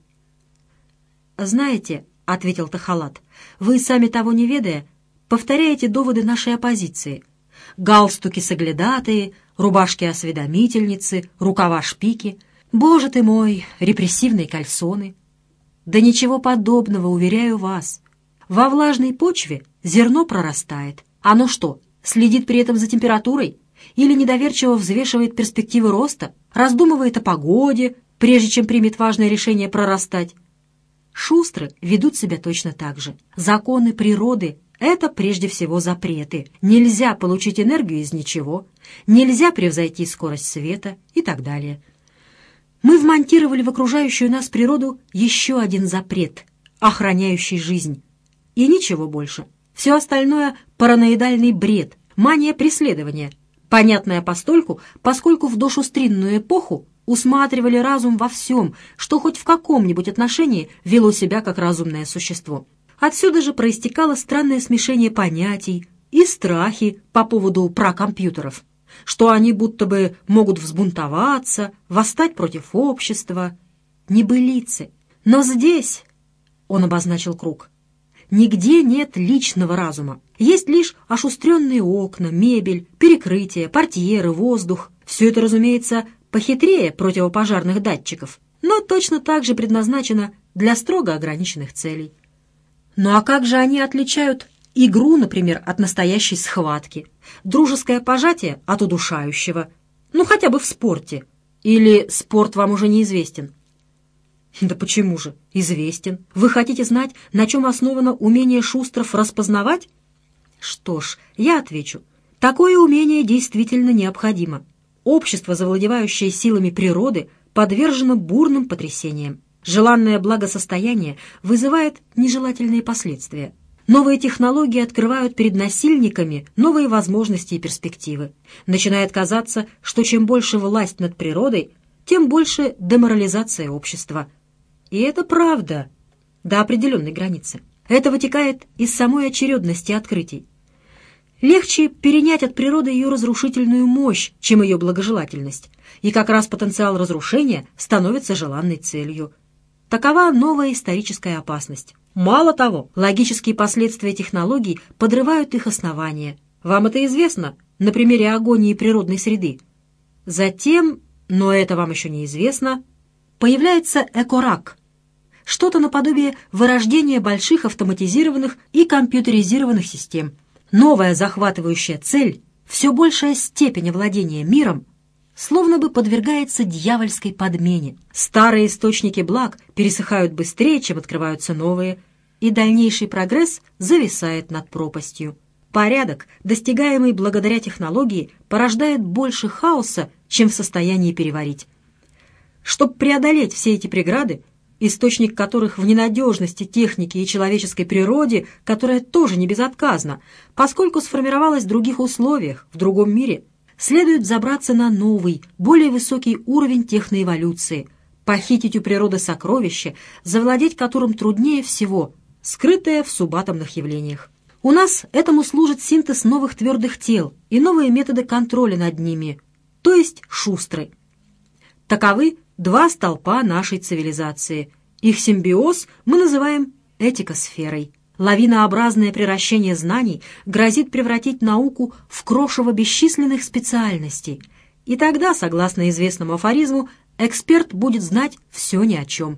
«Знаете», — ответил Тахалат, — «вы, сами того не ведая, повторяете доводы нашей оппозиции. Галстуки соглядатые, рубашки-осведомительницы, рукава-шпики. Боже ты мой, репрессивные кальсоны! Да ничего подобного, уверяю вас. Во влажной почве зерно прорастает. Оно что, следит при этом за температурой? Или недоверчиво взвешивает перспективы роста, раздумывает о погоде, прежде чем примет важное решение прорастать? Шустры ведут себя точно так же. Законы природы — это прежде всего запреты. Нельзя получить энергию из ничего, нельзя превзойти скорость света и так далее. Мы вмонтировали в окружающую нас природу еще один запрет, охраняющий жизнь. И ничего больше. Все остальное — параноидальный бред, мания преследования, понятная постольку, поскольку в дошустринную эпоху усматривали разум во всем, что хоть в каком-нибудь отношении вело себя как разумное существо. Отсюда же проистекало странное смешение понятий и страхи по поводу пракомпьютеров, что они будто бы могут взбунтоваться, восстать против общества. Небылицы. Но здесь, он обозначил круг, нигде нет личного разума. Есть лишь ошустренные окна, мебель, перекрытия, портьеры, воздух. Все это, разумеется, похитрее противопожарных датчиков, но точно так же предназначено для строго ограниченных целей. Ну а как же они отличают игру, например, от настоящей схватки, дружеское пожатие от удушающего, ну хотя бы в спорте? Или спорт вам уже неизвестен? Да почему же? Известен. Вы хотите знать, на чем основано умение шустров распознавать? Что ж, я отвечу. Такое умение действительно необходимо. Общество, завладевающее силами природы, подвержено бурным потрясениям. Желанное благосостояние вызывает нежелательные последствия. Новые технологии открывают перед насильниками новые возможности и перспективы. Начинает казаться, что чем больше власть над природой, тем больше деморализация общества. И это правда до определенной границы. Это вытекает из самой очередности открытий. Легче перенять от природы ее разрушительную мощь, чем ее благожелательность, и как раз потенциал разрушения становится желанной целью. Такова новая историческая опасность. Мало того, логические последствия технологий подрывают их основания. Вам это известно на примере агонии природной среды. Затем, но это вам еще неизвестно, появляется экорак, что-то наподобие вырождения больших автоматизированных и компьютеризированных систем. Новая захватывающая цель, все большая степень овладения миром, словно бы подвергается дьявольской подмене. Старые источники благ пересыхают быстрее, чем открываются новые, и дальнейший прогресс зависает над пропастью. Порядок, достигаемый благодаря технологии, порождает больше хаоса, чем в состоянии переварить. Чтобы преодолеть все эти преграды, источник которых в ненадежности техники и человеческой природе, которая тоже не безотказна, поскольку сформировалась в других условиях, в другом мире, следует забраться на новый, более высокий уровень техноэволюции, похитить у природы сокровище, завладеть которым труднее всего, скрытое в субатомных явлениях. У нас этому служит синтез новых твердых тел и новые методы контроля над ними, то есть шустры. Таковы два столпа нашей цивилизации. Их симбиоз мы называем этикосферой. Лавинообразное приращение знаний грозит превратить науку в крошево бесчисленных специальностей. И тогда, согласно известному афоризму, эксперт будет знать все ни о чем.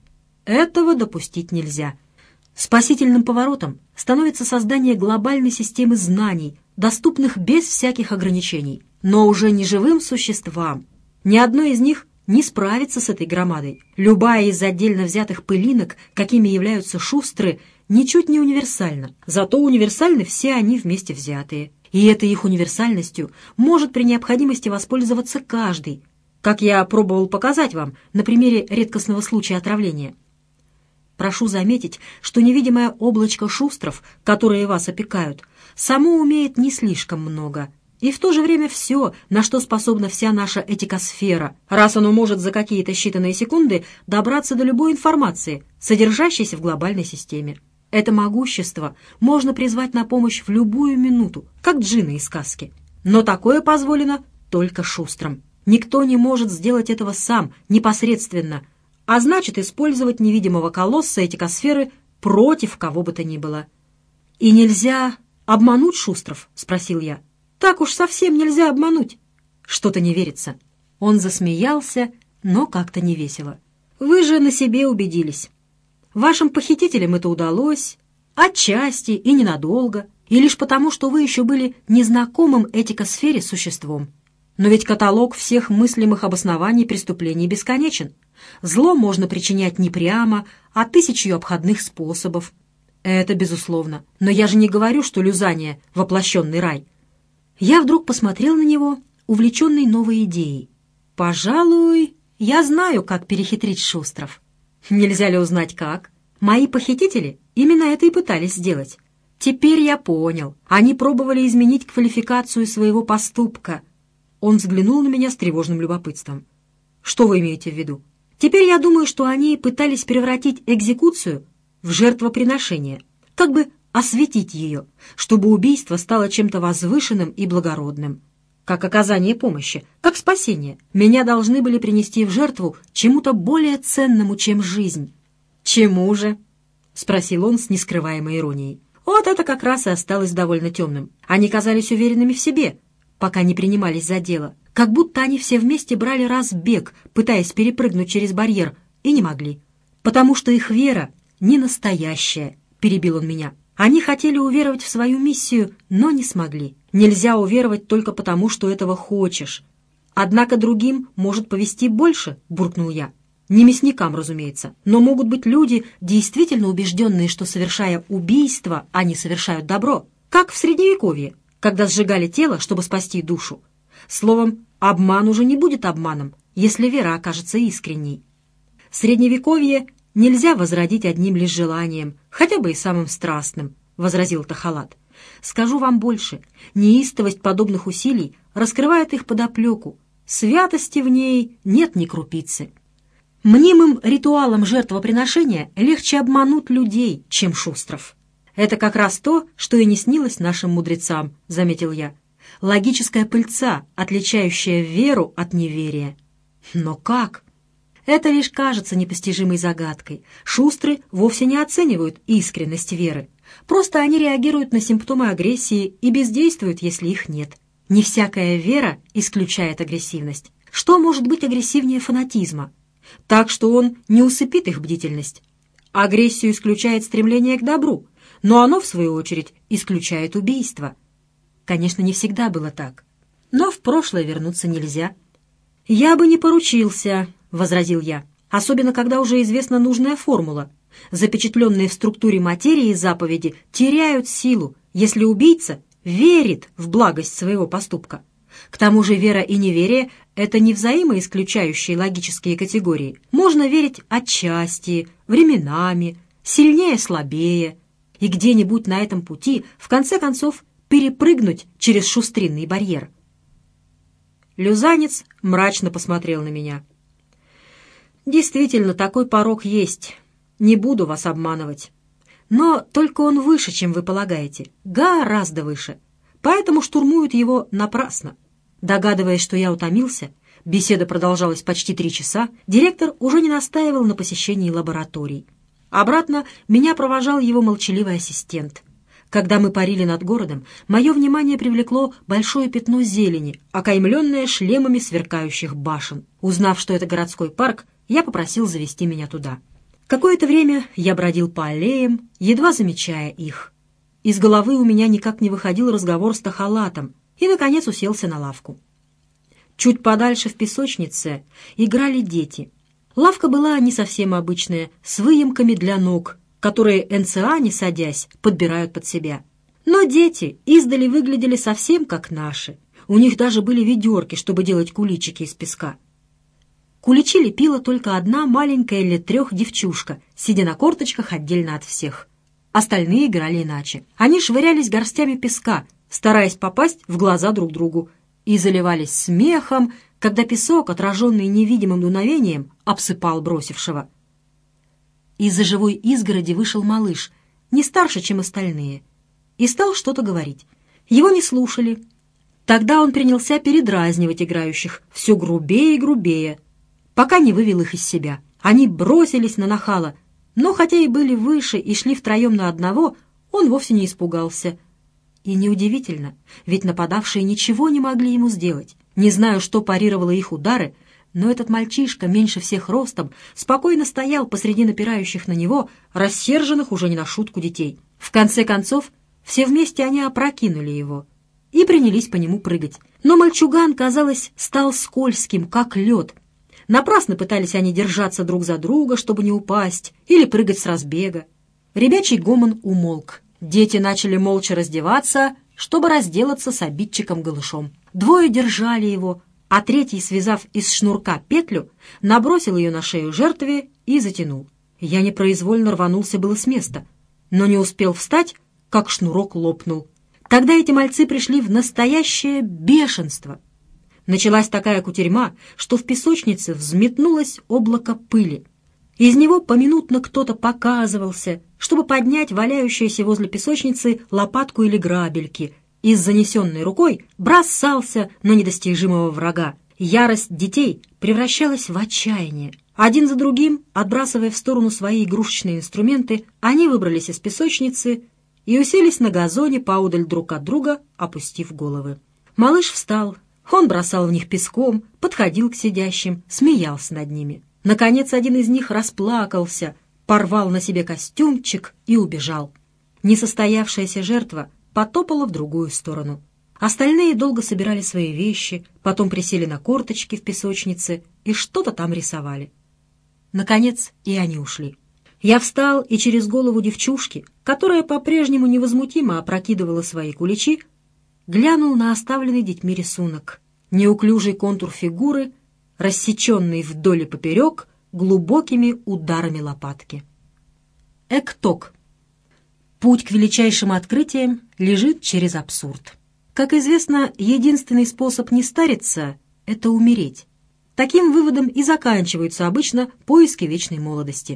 Этого допустить нельзя. Спасительным поворотом становится создание глобальной системы знаний, доступных без всяких ограничений, но уже не живым существам. Ни одно из них не справится с этой громадой. Любая из отдельно взятых пылинок, какими являются шустры, ничуть не универсальна. Зато универсальны все они вместе взятые. И этой их универсальностью может при необходимости воспользоваться каждый, как я пробовал показать вам на примере редкостного случая отравления. Прошу заметить, что невидимое облачко шустров, которые вас опекают, само умеет не слишком много, и в то же время все, на что способна вся наша этикосфера, раз оно может за какие-то считанные секунды добраться до любой информации, содержащейся в глобальной системе. Это могущество можно призвать на помощь в любую минуту, как джинны из сказки. Но такое позволено только шустрым. Никто не может сделать этого сам, непосредственно, а значит использовать невидимого колосса этикосферы против кого бы то ни было. «И нельзя обмануть шустров?» — спросил я. «Так уж совсем нельзя обмануть». Что-то не верится. Он засмеялся, но как-то невесело. «Вы же на себе убедились. Вашим похитителям это удалось, отчасти и ненадолго, и лишь потому, что вы еще были незнакомым этикосфере существом. Но ведь каталог всех мыслимых обоснований преступлений бесконечен. Зло можно причинять не прямо, а тысячью обходных способов. Это безусловно. Но я же не говорю, что Люзания — воплощенный рай». Я вдруг посмотрел на него, увлеченный новой идеей. «Пожалуй, я знаю, как перехитрить шустров. Нельзя ли узнать, как?» Мои похитители именно это и пытались сделать. Теперь я понял. Они пробовали изменить квалификацию своего поступка. Он взглянул на меня с тревожным любопытством. Что вы имеете в виду? Теперь я думаю, что они пытались превратить экзекуцию в жертвоприношение, как бы осветить ее, чтобы убийство стало чем-то возвышенным и благородным. Как оказание помощи, как спасение. Меня должны были принести в жертву чему-то более ценному, чем жизнь. «Чему же?» — спросил он с нескрываемой иронией. Вот это как раз и осталось довольно темным. Они казались уверенными в себе, пока не принимались за дело, как будто они все вместе брали разбег, пытаясь перепрыгнуть через барьер, и не могли. «Потому что их вера не настоящая», — перебил он меня. «Они хотели уверовать в свою миссию, но не смогли. Нельзя уверовать только потому, что этого хочешь. Однако другим может повести больше», — буркнул я. Не мясникам, разумеется, но могут быть люди, действительно убежденные, что, совершая убийство, они совершают добро, как в Средневековье, когда сжигали тело, чтобы спасти душу. Словом, обман уже не будет обманом, если вера окажется искренней. Средневековье нельзя возродить одним лишь желанием, хотя бы и самым страстным, — возразил Тахалат. Скажу вам больше, неистовость подобных усилий раскрывает их подоплеку, святости в ней нет ни крупицы. Мнимым ритуалом жертвоприношения легче обмануть людей, чем шустров. «Это как раз то, что и не снилось нашим мудрецам», — заметил я. «Логическая пыльца, отличающая веру от неверия». «Но как?» «Это лишь кажется непостижимой загадкой. Шустры вовсе не оценивают искренность веры. Просто они реагируют на симптомы агрессии и бездействуют, если их нет. Не всякая вера исключает агрессивность. Что может быть агрессивнее фанатизма? Так что он не усыпит их бдительность. Агрессию исключает стремление к добру, но оно, в свою очередь, исключает убийство. Конечно, не всегда было так, но в прошлое вернуться нельзя. «Я бы не поручился», — возразил я, «особенно когда уже известна нужная формула. Запечатленные в структуре материи заповеди теряют силу, если убийца верит в благость своего поступка. К тому же вера и неверие — это не взаимоисключающие логические категории. Можно верить отчасти, временами, сильнее-слабее, и где-нибудь на этом пути, в конце концов, перепрыгнуть через шустринный барьер». Люзанец мрачно посмотрел на меня. «Действительно, такой порок есть. Не буду вас обманывать. Но только он выше, чем вы полагаете, гораздо выше. Поэтому штурмуют его напрасно». Догадываясь, что я утомился, беседа продолжалась почти три часа, директор уже не настаивал на посещении лабораторий. Обратно меня провожал его молчаливый ассистент. Когда мы парили над городом, мое внимание привлекло большое пятно зелени, окаймленное шлемами сверкающих башен. Узнав, что это городской парк, я попросил завести меня туда. Какое-то время я бродил по аллеям, едва замечая их. Из головы у меня никак не выходил разговор с Тахалатом, и, наконец, уселся на лавку. Чуть подальше в песочнице играли дети. Лавка была не совсем обычная, с выемками для ног, которые эн цэ а, не садясь, подбирают под себя. Но дети издали выглядели совсем как наши. У них даже были ведерки, чтобы делать куличики из песка. Куличи лепила только одна маленькая лет трех девчушка, сидя на корточках отдельно от всех. Остальные играли иначе. Они швырялись горстями песка, стараясь попасть в глаза друг другу, и заливались смехом, когда песок, отраженный невидимым дуновением, обсыпал бросившего. Из-за живой изгороди вышел малыш, не старше, чем остальные, и стал что-то говорить. Его не слушали. Тогда он принялся передразнивать играющих все грубее и грубее, пока не вывел их из себя. Они бросились на нахала, но хотя и были выше и шли втроем на одного, он вовсе не испугался. И неудивительно, ведь нападавшие ничего не могли ему сделать. Не знаю, что парировало их удары, но этот мальчишка, меньше всех ростом, спокойно стоял посреди напирающих на него, рассерженных уже не на шутку детей. В конце концов, все вместе они опрокинули его и принялись по нему прыгать. Но мальчуган, казалось, стал скользким, как лед. Напрасно пытались они держаться друг за друга, чтобы не упасть, или прыгать с разбега. Ребячий гомон умолк. Дети начали молча раздеваться, чтобы разделаться с обидчиком голышом. Двое держали его, а третий, связав из шнурка петлю, набросил ее на шею жертве и затянул. Я непроизвольно рванулся было с места, но не успел встать, как шнурок лопнул. Тогда эти мальцы пришли в настоящее бешенство. Началась такая кутерьма, что в песочнице взметнулось облако пыли. Из него поминутно кто-то показывался, чтобы поднять валяющуюся возле песочницы лопатку или грабельки, и с занесенной рукой бросался на недостижимого врага. Ярость детей превращалась в отчаяние. Один за другим, отбрасывая в сторону свои игрушечные инструменты, они выбрались из песочницы и уселись на газоне поодаль друг от друга, опустив головы. Малыш встал, он бросал в них песком, подходил к сидящим, смеялся над ними. Наконец один из них расплакался, порвал на себе костюмчик и убежал. Несостоявшаяся жертва потопала в другую сторону. Остальные долго собирали свои вещи, потом присели на корточки в песочнице и что-то там рисовали. Наконец и они ушли. Я встал и через голову девчушки, которая по-прежнему невозмутимо опрокидывала свои куличи, глянул на оставленный детьми рисунок. Неуклюжий контур фигуры, рассеченный вдоль и поперек глубокими ударами лопатки. Экток. Путь к величайшим открытиям лежит через абсурд. Как известно, единственный способ не стариться — это умереть. Таким выводом и заканчиваются обычно поиски вечной молодости.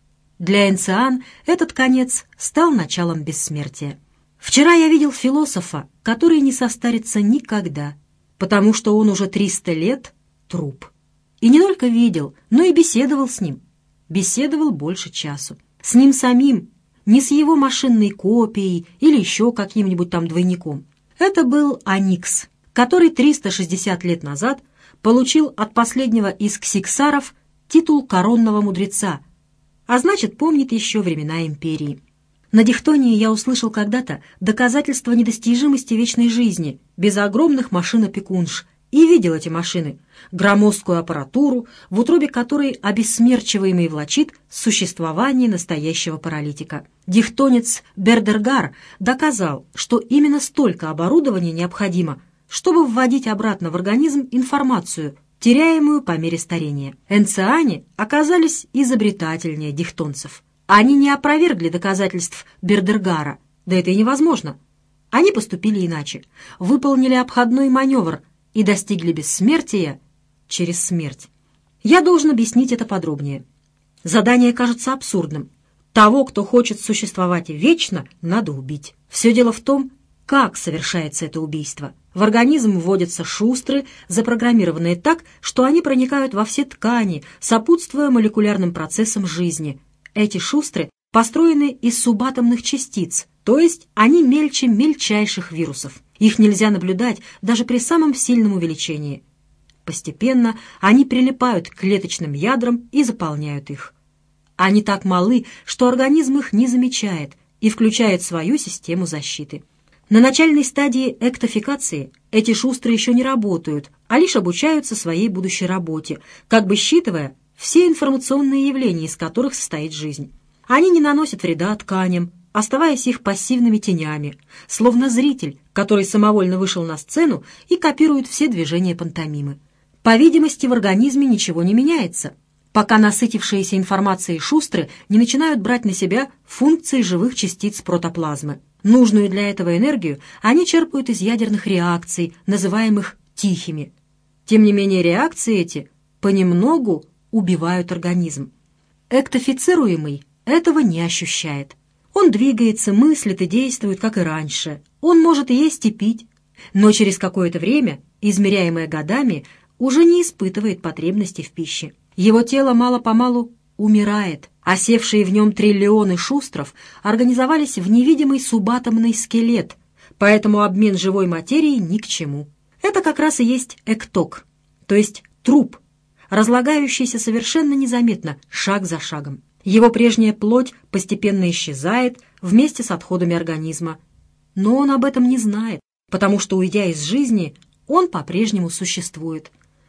Для Энциан этот конец стал началом бессмертия. Вчера я видел философа, который не состарится никогда, потому что он уже триста лет — труп. И не только видел, но и беседовал с ним. Беседовал больше часу. С ним самим, не с его машинной копией или еще каким-нибудь там двойником. Это был Аникс, который триста шестьдесят лет назад получил от последнего из ксиксаров титул коронного мудреца, а значит, помнит еще времена империи. На дихтонии я услышал когда-то доказательства недостижимости вечной жизни без огромных машин-опекунш и видел эти машины, громоздкую аппаратуру, в утробе которой обессмерчиваемый влачит существование настоящего паралитика. Дихтонец Бердергар доказал, что именно столько оборудования необходимо, чтобы вводить обратно в организм информацию, теряемую по мере старения. Энциане оказались изобретательнее дихтонцев. Они не опровергли доказательств Бердергара, да это и невозможно. Они поступили иначе, выполнили обходной маневр и достигли бессмертия через смерть. Я должен объяснить это подробнее. Задание кажется абсурдным. Того, кто хочет существовать вечно, надо убить. Все дело в том, как совершается это убийство. В организм вводятся шустры, запрограммированные так, что они проникают во все ткани, сопутствуя молекулярным процессам жизни. Эти шустры построены из субатомных частиц, то есть они мельче мельчайших вирусов. Их нельзя наблюдать даже при самом сильном увеличении. Постепенно они прилипают к клеточным ядрам и заполняют их. Они так малы, что организм их не замечает и включает свою систему защиты. На начальной стадии эктофикации эти шустры еще не работают, а лишь обучаются своей будущей работе, как бы считывая все информационные явления, из которых состоит жизнь. Они не наносят вреда тканям, оставаясь их пассивными тенями, словно зритель, который самовольно вышел на сцену и копирует все движения пантомимы. По видимости, в организме ничего не меняется, пока насытившиеся информацией шустры не начинают брать на себя функции живых частиц протоплазмы. Нужную для этого энергию они черпают из ядерных реакций, называемых тихими. Тем не менее, реакции эти понемногу убивают организм. Эктофицируемый этого не ощущает. Он двигается, мыслит и действует, как и раньше. Он может есть и пить, но через какое-то время, измеряемое годами, уже не испытывает потребности в пище. Его тело мало-помалу умирает, а севшие в нем триллионы шустров организовались в невидимый субатомный скелет, поэтому обмен живой материей ни к чему. Это как раз и есть экток, то есть труп, разлагающийся совершенно незаметно, шаг за шагом. Его прежняя плоть постепенно исчезает вместе с отходами организма. Но он об этом не знает, потому что, уйдя из жизни, он по-прежнему существует.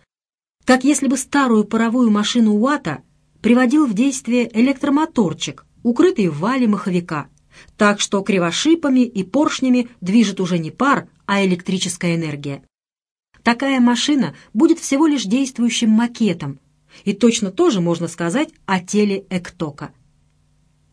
Как если бы старую паровую машину Уатта приводил в действие электромоторчик, укрытый в вале маховика, так что кривошипами и поршнями движет уже не пар, а электрическая энергия. Такая машина будет всего лишь действующим макетом, и точно тоже можно сказать о теле эктока.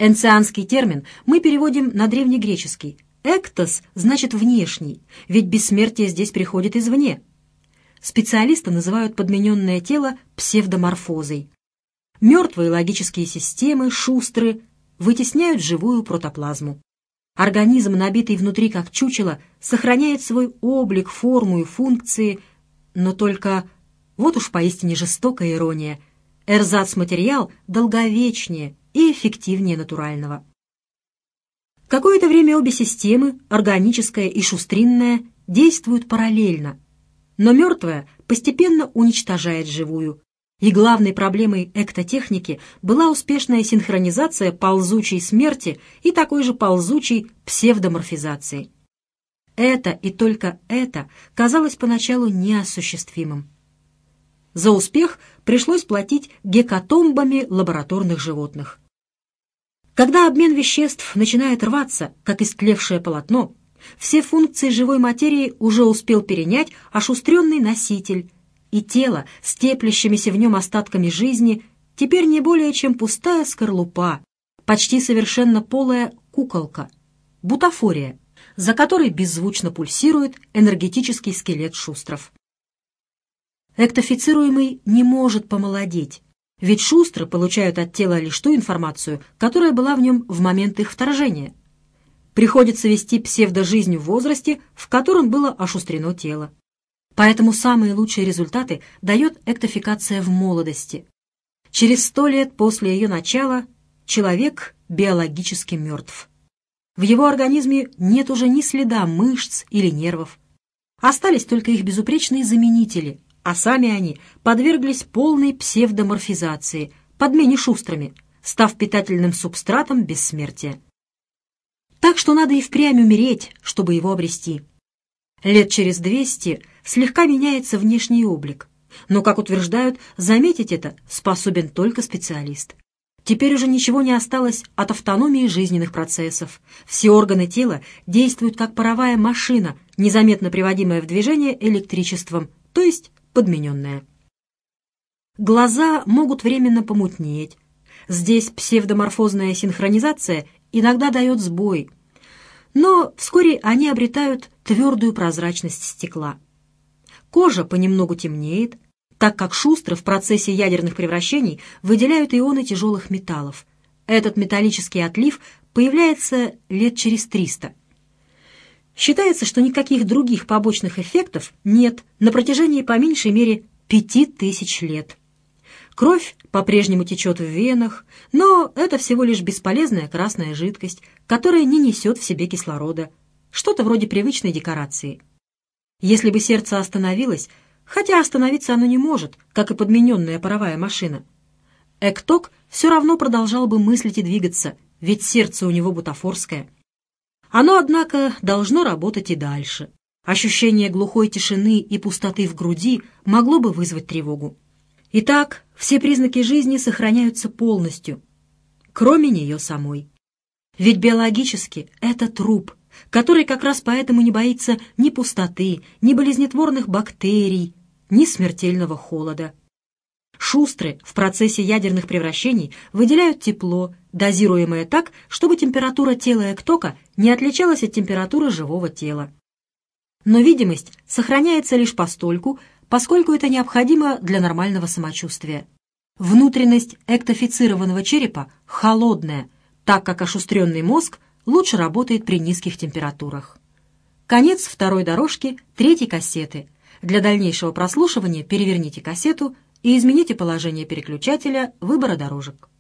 Энцианский термин мы переводим на древнегреческий. «Эктос» значит «внешний», ведь бессмертие здесь приходит извне. Специалисты называют подмененное тело псевдоморфозой. Мертвые логические системы, шустры, вытесняют живую протоплазму. Организм, набитый внутри как чучело, сохраняет свой облик, форму и функции, но только, вот уж поистине жестокая ирония, эрзац-материал долговечнее и эффективнее натурального. Какое-то время обе системы, органическая и шустринная, действуют параллельно, но мертвая постепенно уничтожает живую, и главной проблемой эктотехники была успешная синхронизация ползучей смерти и такой же ползучей псевдоморфизации. Это и только это казалось поначалу неосуществимым. За успех пришлось платить гекатомбами лабораторных животных. Когда обмен веществ начинает рваться, как истлевшее полотно, все функции живой материи уже успел перенять ошустренный носитель, и тело с теплящимися в нем остатками жизни теперь не более чем пустая скорлупа, почти совершенно полая куколка, бутафория, за которой беззвучно пульсирует энергетический скелет шустров. Эктофицируемый не может помолодеть, ведь шустры получают от тела лишь ту информацию, которая была в нем в момент их вторжения. Приходится вести псевдожизнь в возрасте, в котором было ошустрено тело. Поэтому самые лучшие результаты дает эктофикация в молодости. Через сто лет после ее начала человек биологически мертв. В его организме нет уже ни следа мышц или нервов. Остались только их безупречные заменители, а сами они подверглись полной псевдоморфизации, подмене шустрами, став питательным субстратом бессмертия. Так что надо и впрямь умереть, чтобы его обрести. Лет через двести слегка меняется внешний облик, но, как утверждают, заметить это способен только специалист. Теперь уже ничего не осталось от автономии жизненных процессов. Все органы тела действуют как паровая машина, незаметно приводимая в движение электричеством, то есть подмененная. Глаза могут временно помутнеть. Здесь псевдоморфозная синхронизация иногда дает сбой, но вскоре они обретают твердую прозрачность стекла. Кожа понемногу темнеет, так как шустры в процессе ядерных превращений выделяют ионы тяжелых металлов. Этот металлический отлив появляется лет через триста. Считается, что никаких других побочных эффектов нет на протяжении по меньшей мере пяти тысяч лет. Кровь по-прежнему течет в венах, но это всего лишь бесполезная красная жидкость, которая не несет в себе кислорода, что-то вроде привычной декорации. Если бы сердце остановилось, хотя остановиться оно не может, как и подмененная паровая машина, экток все равно продолжал бы мыслить и двигаться, ведь сердце у него бутафорское. Оно, однако, должно работать и дальше. Ощущение глухой тишины и пустоты в груди могло бы вызвать тревогу. Итак, все признаки жизни сохраняются полностью, кроме нее самой. Ведь биологически это труп, который как раз поэтому не боится ни пустоты, ни болезнетворных бактерий, ни смертельного холода. Шустры в процессе ядерных превращений выделяют тепло, дозируемое так, чтобы температура тела эктока не отличалась от температуры живого тела. Но видимость сохраняется лишь постольку, поскольку это необходимо для нормального самочувствия. Внутренность эктофицированного черепа холодная, так как ошустренный мозг лучше работает при низких температурах. Конец второй дорожки третьей кассеты. Для дальнейшего прослушивания переверните кассету и измените положение переключателя выбора дорожек.